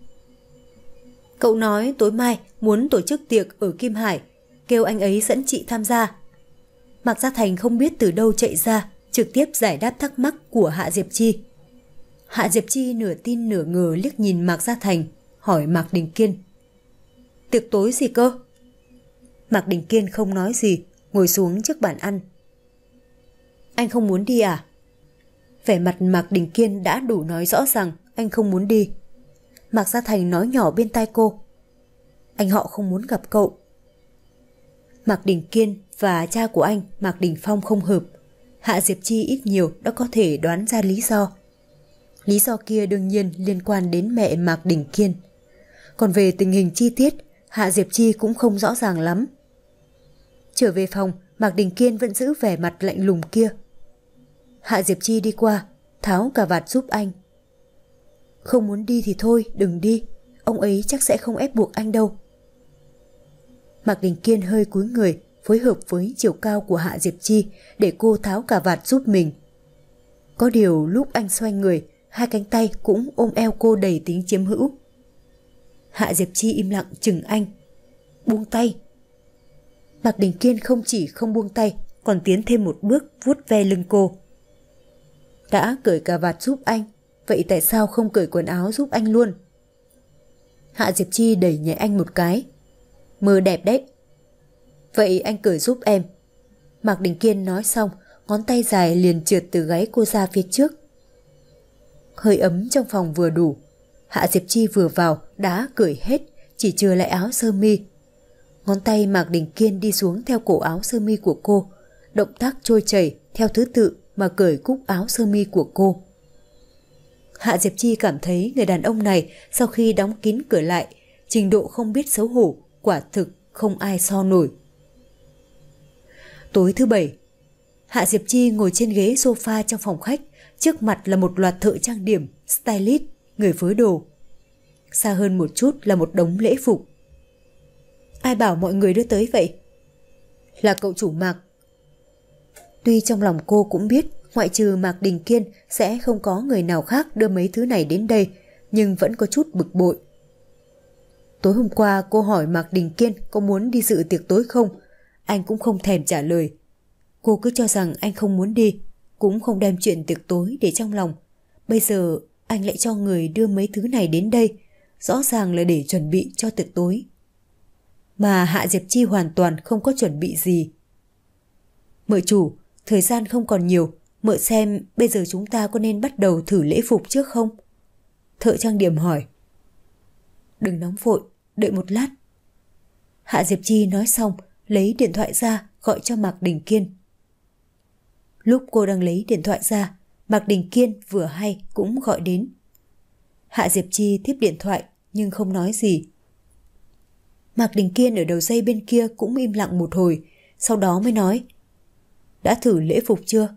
Cậu nói tối mai muốn tổ chức tiệc ở Kim Hải, kêu anh ấy dẫn chị tham gia. Mạc Gia Thành không biết từ đâu chạy ra, trực tiếp giải đáp thắc mắc của Hạ Diệp Chi. Hạ Diệp Chi nửa tin nửa ngờ liếc nhìn Mạc Gia Thành, hỏi Mạc Đình Kiên: tiệc tối gì cơ? Mạc Đình Kiên không nói gì, ngồi xuống trước bàn ăn. Anh không muốn đi à? Vẻ mặt Mạc Đình Kiên đã đủ nói rõ rằng anh không muốn đi. Mạc Gia Thành nói nhỏ bên tai cô: anh họ không muốn gặp cậu. Mạc Đình Kiên và cha của anh, Mạc Đình Phong không hợp. Hạ Diệp Chi ít nhiều đã có thể đoán ra lý do. Lý do kia đương nhiên liên quan đến mẹ Mạc Đình Kiên. Còn về tình hình chi tiết, Hạ Diệp Chi cũng không rõ ràng lắm. Trở về phòng, Mạc Đình Kiên vẫn giữ vẻ mặt lạnh lùng kia. Hạ Diệp Chi đi qua, tháo cà vạt giúp anh. Không muốn đi thì thôi, đừng đi. Ông ấy chắc sẽ không ép buộc anh đâu. Mạc Đình Kiên hơi cúi người, phối hợp với chiều cao của Hạ Diệp Chi để cô tháo cà vạt giúp mình. Có điều lúc anh xoay người, hai cánh tay cũng ôm eo cô đầy tính chiếm hữu. Hạ Diệp Chi im lặng chừng anh. Buông tay. Mạc Đình Kiên không chỉ không buông tay, còn tiến thêm một bước vuốt ve lưng cô. Đã cởi cà vạt giúp anh, vậy tại sao không cởi quần áo giúp anh luôn? Hạ Diệp Chi đẩy nhẹ anh một cái. Mơ đẹp đấy. Vậy anh cởi giúp em. Mạc Đình Kiên nói xong, ngón tay dài liền trượt từ gáy cô ra phía trước. Hơi ấm trong phòng vừa đủ. Hạ Diệp Chi vừa vào đã cởi hết, chỉ chừa lại áo sơ mi. Ngón tay Mạc Đình Kiên đi xuống theo cổ áo sơ mi của cô, động tác trôi chảy theo thứ tự mà cởi cúc áo sơ mi của cô. Hạ Diệp Chi cảm thấy người đàn ông này sau khi đóng kín cửa lại, trình độ không biết xấu hổ, quả thực không ai so nổi. Tối thứ bảy, Hạ Diệp Chi ngồi trên ghế sofa trong phòng khách, trước mặt là một loạt thợ trang điểm, stylist, người phối đồ. Xa hơn một chút là một đống lễ phục. Ai bảo mọi người đưa tới vậy? Là cậu chủ Mạc. Tuy trong lòng cô cũng biết ngoại trừ Mạc Đình Kiên sẽ không có người nào khác đưa mấy thứ này đến đây, nhưng vẫn có chút bực bội. Tối hôm qua cô hỏi Mạc Đình Kiên có muốn đi dự tiệc tối không, anh cũng không thèm trả lời. Cô cứ cho rằng anh không muốn đi, cũng không đem chuyện tiệc tối để trong lòng. Bây giờ anh lại cho người đưa mấy thứ này đến đây, rõ ràng là để chuẩn bị cho tiệc tối. Mà Hạ Diệp Chi hoàn toàn không có chuẩn bị gì. Mợ chủ, thời gian không còn nhiều, mợ xem bây giờ chúng ta có nên bắt đầu thử lễ phục trước không? Thợ trang điểm hỏi. Đừng nóng vội, đợi một lát. Hạ Diệp Chi nói xong, lấy điện thoại ra gọi cho Mạc Đình Kiên. Lúc cô đang lấy điện thoại ra, Mạc Đình Kiên vừa hay cũng gọi đến. Hạ Diệp Chi tiếp điện thoại nhưng không nói gì. Mạc Đình Kiên ở đầu dây bên kia cũng im lặng một hồi, sau đó mới nói. Đã thử lễ phục chưa?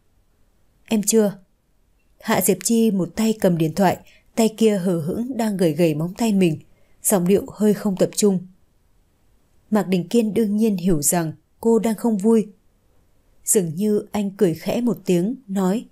Em chưa. Hạ Diệp Chi một tay cầm điện thoại, tay kia hờ hững đang gầy gầy móng tay mình, giọng điệu hơi không tập trung. Mạc Đình Kiên đương nhiên hiểu rằng cô đang không vui. Dường như anh cười khẽ một tiếng, nói.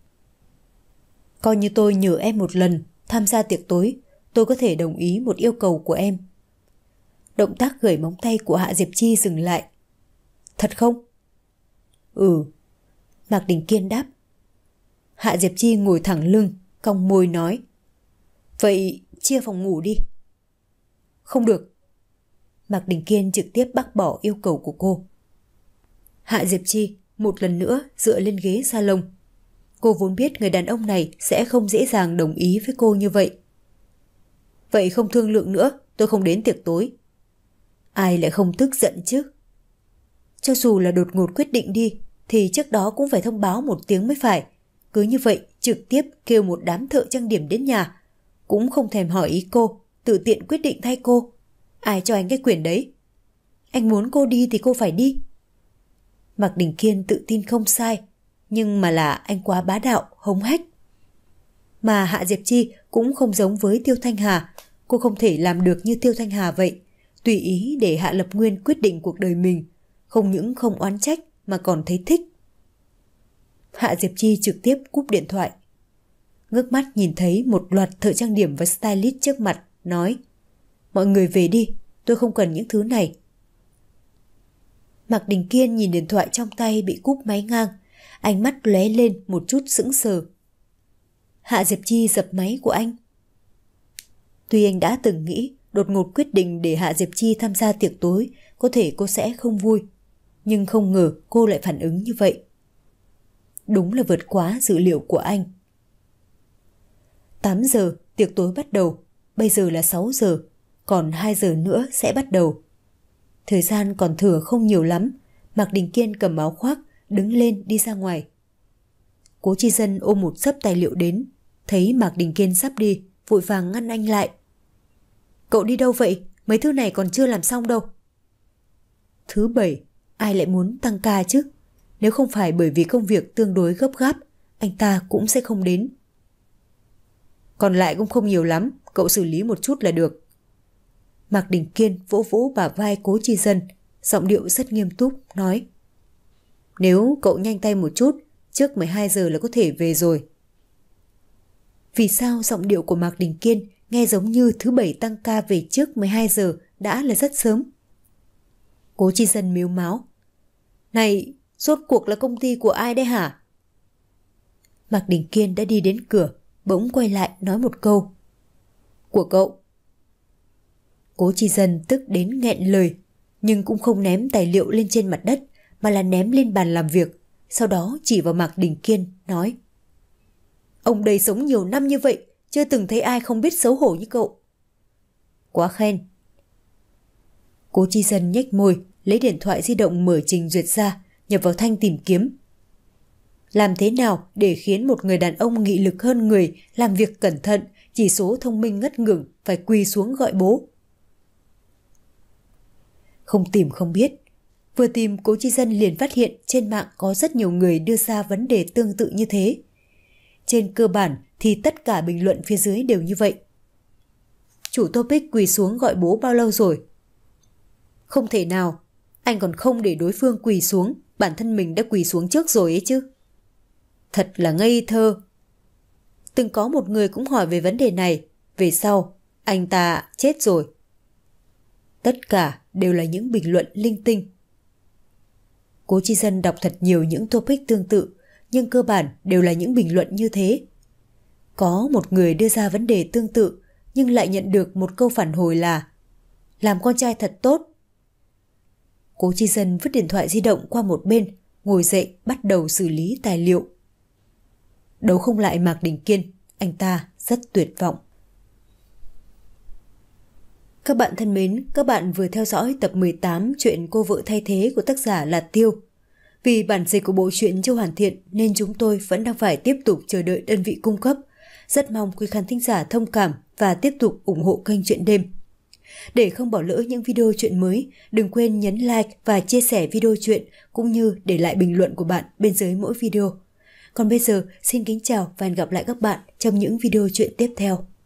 Coi như tôi nhờ em một lần tham gia tiệc tối, tôi có thể đồng ý một yêu cầu của em. Động tác gẩy móng tay của Hạ Diệp Chi dừng lại. Thật không? Ừ. Mạc Đình Kiên đáp. Hạ Diệp Chi ngồi thẳng lưng, cong môi nói. Vậy chia phòng ngủ đi. Không được. Mạc Đình Kiên trực tiếp bác bỏ yêu cầu của cô. Hạ Diệp Chi một lần nữa dựa lên ghế salon. Cô vốn biết người đàn ông này sẽ không dễ dàng đồng ý với cô như vậy. Vậy không thương lượng nữa, tôi không đến tiệc tối. Ai lại không tức giận chứ? Cho dù là đột ngột quyết định đi, thì trước đó cũng phải thông báo một tiếng mới phải. Cứ như vậy trực tiếp kêu một đám thợ trang điểm đến nhà, cũng không thèm hỏi ý cô, tự tiện quyết định thay cô. Ai cho anh cái quyền đấy? Anh muốn cô đi thì cô phải đi. Mạc Đình Kiên tự tin không sai, nhưng mà là anh quá bá đạo, hống hách. Mà Hạ Diệp Chi cũng không giống với Tiêu Thanh Hà, cô không thể làm được như Tiêu Thanh Hà vậy, tùy ý để Hạ Lập Nguyên quyết định cuộc đời mình, không những không oán trách mà còn thấy thích. Hạ Diệp Chi trực tiếp cúp điện thoại. Ngước mắt nhìn thấy một loạt thợ trang điểm và stylist trước mặt, nói. Mọi người về đi, tôi không cần những thứ này. Mạc Đình Kiên nhìn điện thoại trong tay bị cúp máy ngang, ánh mắt lóe lên một chút sững sờ. Hạ Diệp Chi dập máy của anh. Tuy anh đã từng nghĩ đột ngột quyết định để Hạ Diệp Chi tham gia tiệc tối, có thể cô sẽ không vui, nhưng không ngờ cô lại phản ứng như vậy. Đúng là vượt quá dự liệu của anh. tám giờ tiệc tối bắt đầu, bây giờ là sáu giờ, còn hai giờ nữa sẽ bắt đầu. Thời gian còn thừa không nhiều lắm, Mạc Đình Kiên cầm áo khoác, đứng lên đi ra ngoài. Cố Chi Dân ôm một xấp tài liệu đến, thấy Mạc Đình Kiên sắp đi, vội vàng ngăn anh lại. Cậu đi đâu vậy? Mấy thứ này còn chưa làm xong đâu. Thứ bảy, ai lại muốn tăng ca chứ? Nếu không phải bởi vì công việc tương đối gấp gáp, anh ta cũng sẽ không đến. Còn lại cũng không nhiều lắm, cậu xử lý một chút là được. Mạc Đình Kiên vỗ vỗ bả vai Cố Chi Dân, giọng điệu rất nghiêm túc, nói. Nếu cậu nhanh tay một chút, trước mười hai giờ là có thể về rồi. Vì sao giọng điệu của Mạc Đình Kiên nghe giống như thứ bảy tăng ca về trước mười hai giờ đã là rất sớm? Cố Chi Dân mếu máo. Này, rốt cuộc là công ty của ai đây hả? Mạc Đình Kiên đã đi đến cửa, bỗng quay lại nói một câu. Của cậu. Cố Chi Dân tức đến nghẹn lời, nhưng cũng không ném tài liệu lên trên mặt đất, mà là ném lên bàn làm việc, sau đó chỉ vào Mạc Đình Kiên, nói. Ông đây sống nhiều năm như vậy, chưa từng thấy ai không biết xấu hổ như cậu. Quá khen. Cố Chi Dân nhếch môi, lấy điện thoại di động mở trình duyệt ra, nhập vào thanh tìm kiếm. Làm thế nào để khiến một người đàn ông nghị lực hơn người, làm việc cẩn thận, chỉ số thông minh ngất ngưởng, phải quỳ xuống gọi bố? Không tìm không biết. Vừa tìm, Cố Chi Dân liền phát hiện trên mạng có rất nhiều người đưa ra vấn đề tương tự như thế. Trên cơ bản thì tất cả bình luận phía dưới đều như vậy. Chủ topic quỳ xuống gọi bố bao lâu rồi? Không thể nào, anh còn không để đối phương quỳ xuống, bản thân mình đã quỳ xuống trước rồi ấy chứ. Thật là ngây thơ. Từng có một người cũng hỏi về vấn đề này, về sau, anh ta chết rồi. Tất cả đều là những bình luận linh tinh. Cố Chi Dân đọc thật nhiều những topic tương tự, nhưng cơ bản đều là những bình luận như thế. Có một người đưa ra vấn đề tương tự, nhưng lại nhận được một câu phản hồi là làm con trai thật tốt. Cố Chi Dân vứt điện thoại di động qua một bên, ngồi dậy bắt đầu xử lý tài liệu. Đấu không lại Mạc Đình Kiên, anh ta rất tuyệt vọng. Các bạn thân mến, các bạn vừa theo dõi tập mười tám chuyện Cô vợ thay thế của tác giả là Tiêu. Vì bản dịch của bộ truyện chưa hoàn thiện nên chúng tôi vẫn đang phải tiếp tục chờ đợi đơn vị cung cấp. Rất mong quý khán thính giả thông cảm và tiếp tục ủng hộ kênh Chuyện Đêm. Để không bỏ lỡ những video chuyện mới, đừng quên nhấn like và chia sẻ video chuyện cũng như để lại bình luận của bạn bên dưới mỗi video. Còn bây giờ, xin kính chào và hẹn gặp lại các bạn trong những video chuyện tiếp theo.